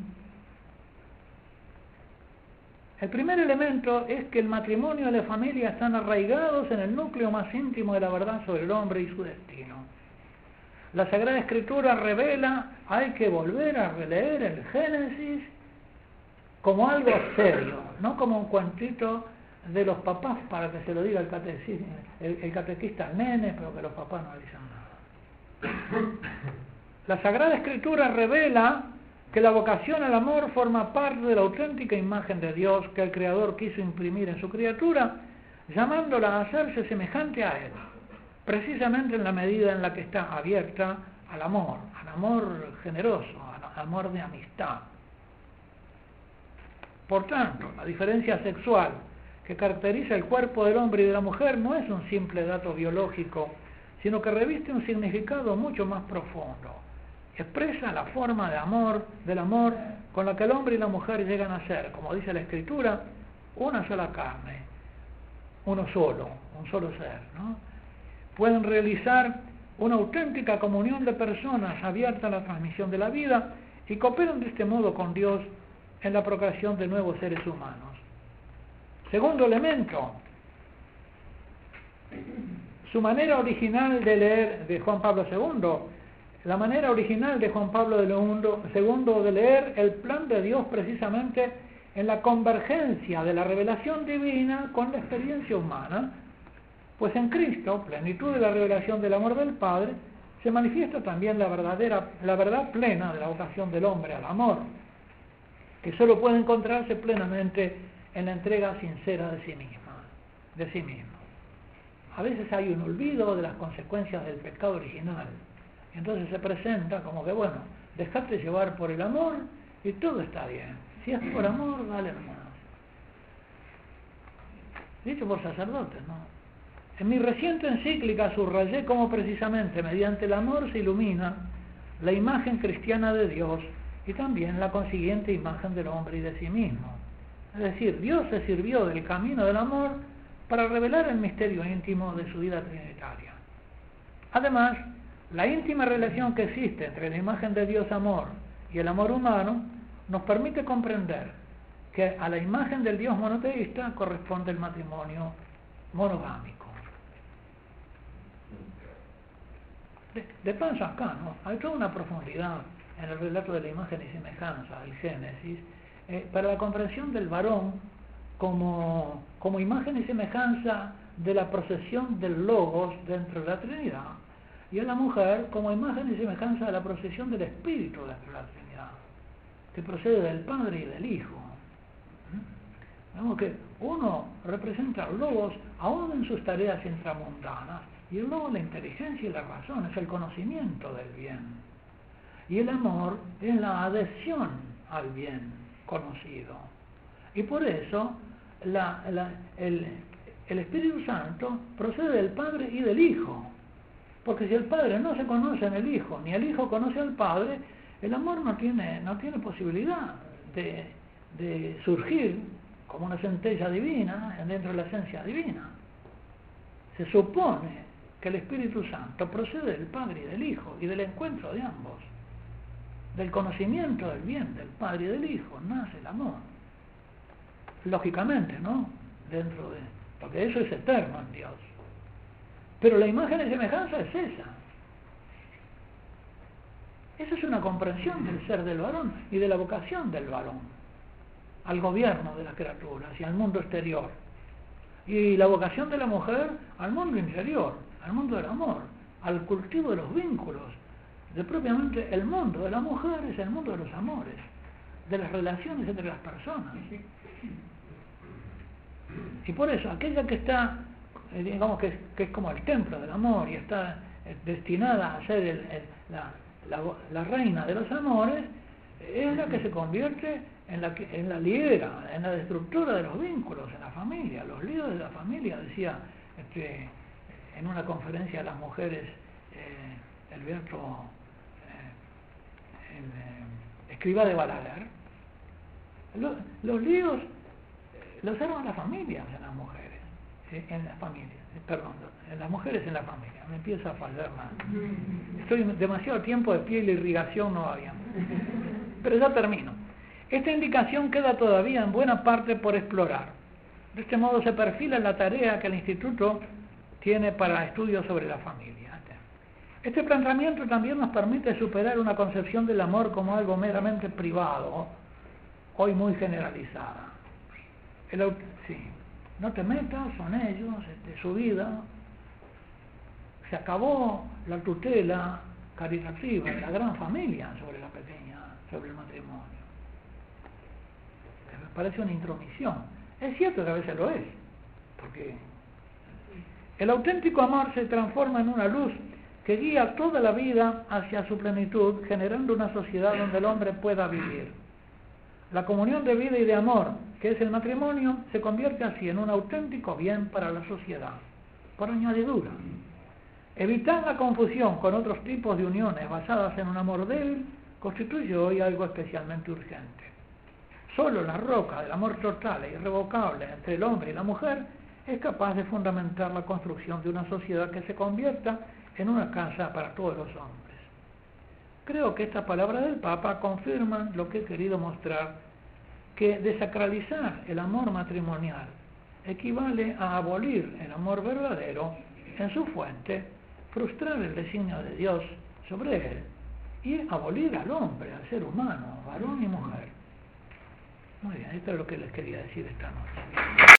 El primer elemento es que el matrimonio y la familia están arraigados en el núcleo más íntimo de la verdad sobre el hombre y su destino. La Sagrada Escritura revela, hay que volver a releer el Génesis como algo serio, no como un cuentito de los papás para que se lo diga el catequista al nene, pero que los papás no dicen nada. La Sagrada Escritura revela que la vocación al amor forma parte de la auténtica imagen de Dios que el Creador quiso imprimir en su criatura, llamándola a hacerse semejante a Él, precisamente en la medida en la que está abierta al amor generoso, al amor de amistad. Por tanto, la diferencia sexual que caracteriza el cuerpo del hombre y de la mujer no es un simple dato biológico, sino que reviste un significado mucho más profundo. Expresa la forma del amor con la que el hombre y la mujer llegan a ser, como dice la Escritura, una sola carne, un solo ser, ¿no? Pueden realizar una auténtica comunión de personas abierta a la transmisión de la vida y cooperan de este modo con Dios en la procreación de nuevos seres humanos. Segundo elemento, su manera original de leer de Juan Pablo II, la manera original de Juan Pablo II de leer el plan de Dios precisamente en la convergencia de la revelación divina con la experiencia humana, pues en Cristo, plenitud de la revelación del amor del Padre, se manifiesta también la verdad plena de la vocación del hombre al amor, que solo puede encontrarse plenamente en la entrega sincera de sí mismo. A veces hay un olvido de las consecuencias del pecado original. Entonces se presenta como que, bueno, dejate llevar por el amor y todo está bien. Si es por amor, dale nomás. Dicho por sacerdotes, ¿no? En mi reciente encíclica subrayé cómo precisamente mediante el amor se ilumina la imagen cristiana de Dios y también la consiguiente imagen del hombre y de sí mismo. Es decir, Dios se sirvió del camino del amor para revelar el misterio íntimo de su vida trinitaria. Además, la íntima relación que existe entre la imagen de Dios amor y el amor humano nos permite comprender que a la imagen del Dios monoteísta corresponde el matrimonio monogámico. De paso acá, ¿no? Hay toda una profundidad en el relato de la imagen y semejanza del Génesis para la comprensión del varón como imagen y semejanza de la procesión del Logos dentro de la Trinidad, y a la mujer como imagen y semejanza de la procesión del Espíritu dentro de la Trinidad, que procede del Padre y del Hijo. Vemos que uno representa al Logos aún en sus tareas intramundanas, y el Logos la inteligencia y la razón, es el conocimiento del bien. Y el amor es la adhesión al bien conocido. Y por eso el Espíritu Santo procede del Padre y del Hijo. Porque si el Padre no se conoce en el Hijo, ni el Hijo conoce al Padre, el amor no tiene posibilidad de surgir como una centella divina dentro de la esencia divina. Se supone que el Espíritu Santo procede del Padre y del Hijo y del encuentro de ambos. Del conocimiento del bien del Padre y del Hijo nace el amor. Lógicamente, ¿no? Porque eso es eterno en Dios. Pero la imagen y semejanza es esa. Esa es una comprensión del ser del varón y de la vocación del varón al gobierno de las criaturas y al mundo exterior. Y la vocación de la mujer al mundo interior, al mundo del amor, al cultivo de los vínculos. De propiamente el mundo de la mujer es el mundo de los amores, de las relaciones entre las personas. Y por eso, aquella que está, digamos que es como el templo del amor y está destinada a ser la reina de los amores, es la que se convierte en la lidera, en la estructura de los vínculos en la familia. Los líderes de la familia, decía en una conferencia de las mujeres el escriba de Balaguer, los líos los arman las familias en las mujeres, en las familias, en las mujeres en la familia. Me empieza a fallar más. Estoy demasiado tiempo de pie y la irrigación no va bien. Pero ya termino. Esta indicación queda todavía en buena parte por explorar. De este modo se perfila la tarea que el Instituto tiene para estudios sobre la familia. Este planteamiento también nos permite superar una concepción del amor como algo meramente privado, hoy muy generalizada. No te metas, son ellos, su vida. Se acabó la tutela caritativa de la gran familia sobre la pequeña, sobre el matrimonio. Me parece una intromisión. Es cierto que a veces lo es, porque el auténtico amor se transforma en una luz que guía toda la vida hacia su plenitud, generando una sociedad donde el hombre pueda vivir. La comunión de vida y de amor, que es el matrimonio, se convierte así en un auténtico bien para la sociedad, por añadidura. Evitar la confusión con otros tipos de uniones basadas en un amor débil constituye hoy algo especialmente urgente. Solo la roca del amor total e irrevocable entre el hombre y la mujer es capaz de fundamentar la construcción de una sociedad que se convierta en una casa para todos los hombres. Creo que estas palabras del Papa confirman lo que he querido mostrar que desacralizar el amor matrimonial equivale a abolir el amor verdadero en su fuente, frustrar el designio de Dios sobre él y abolir al hombre, al ser humano, varón y mujer. Muy bien, esto es lo que les quería decir esta noche.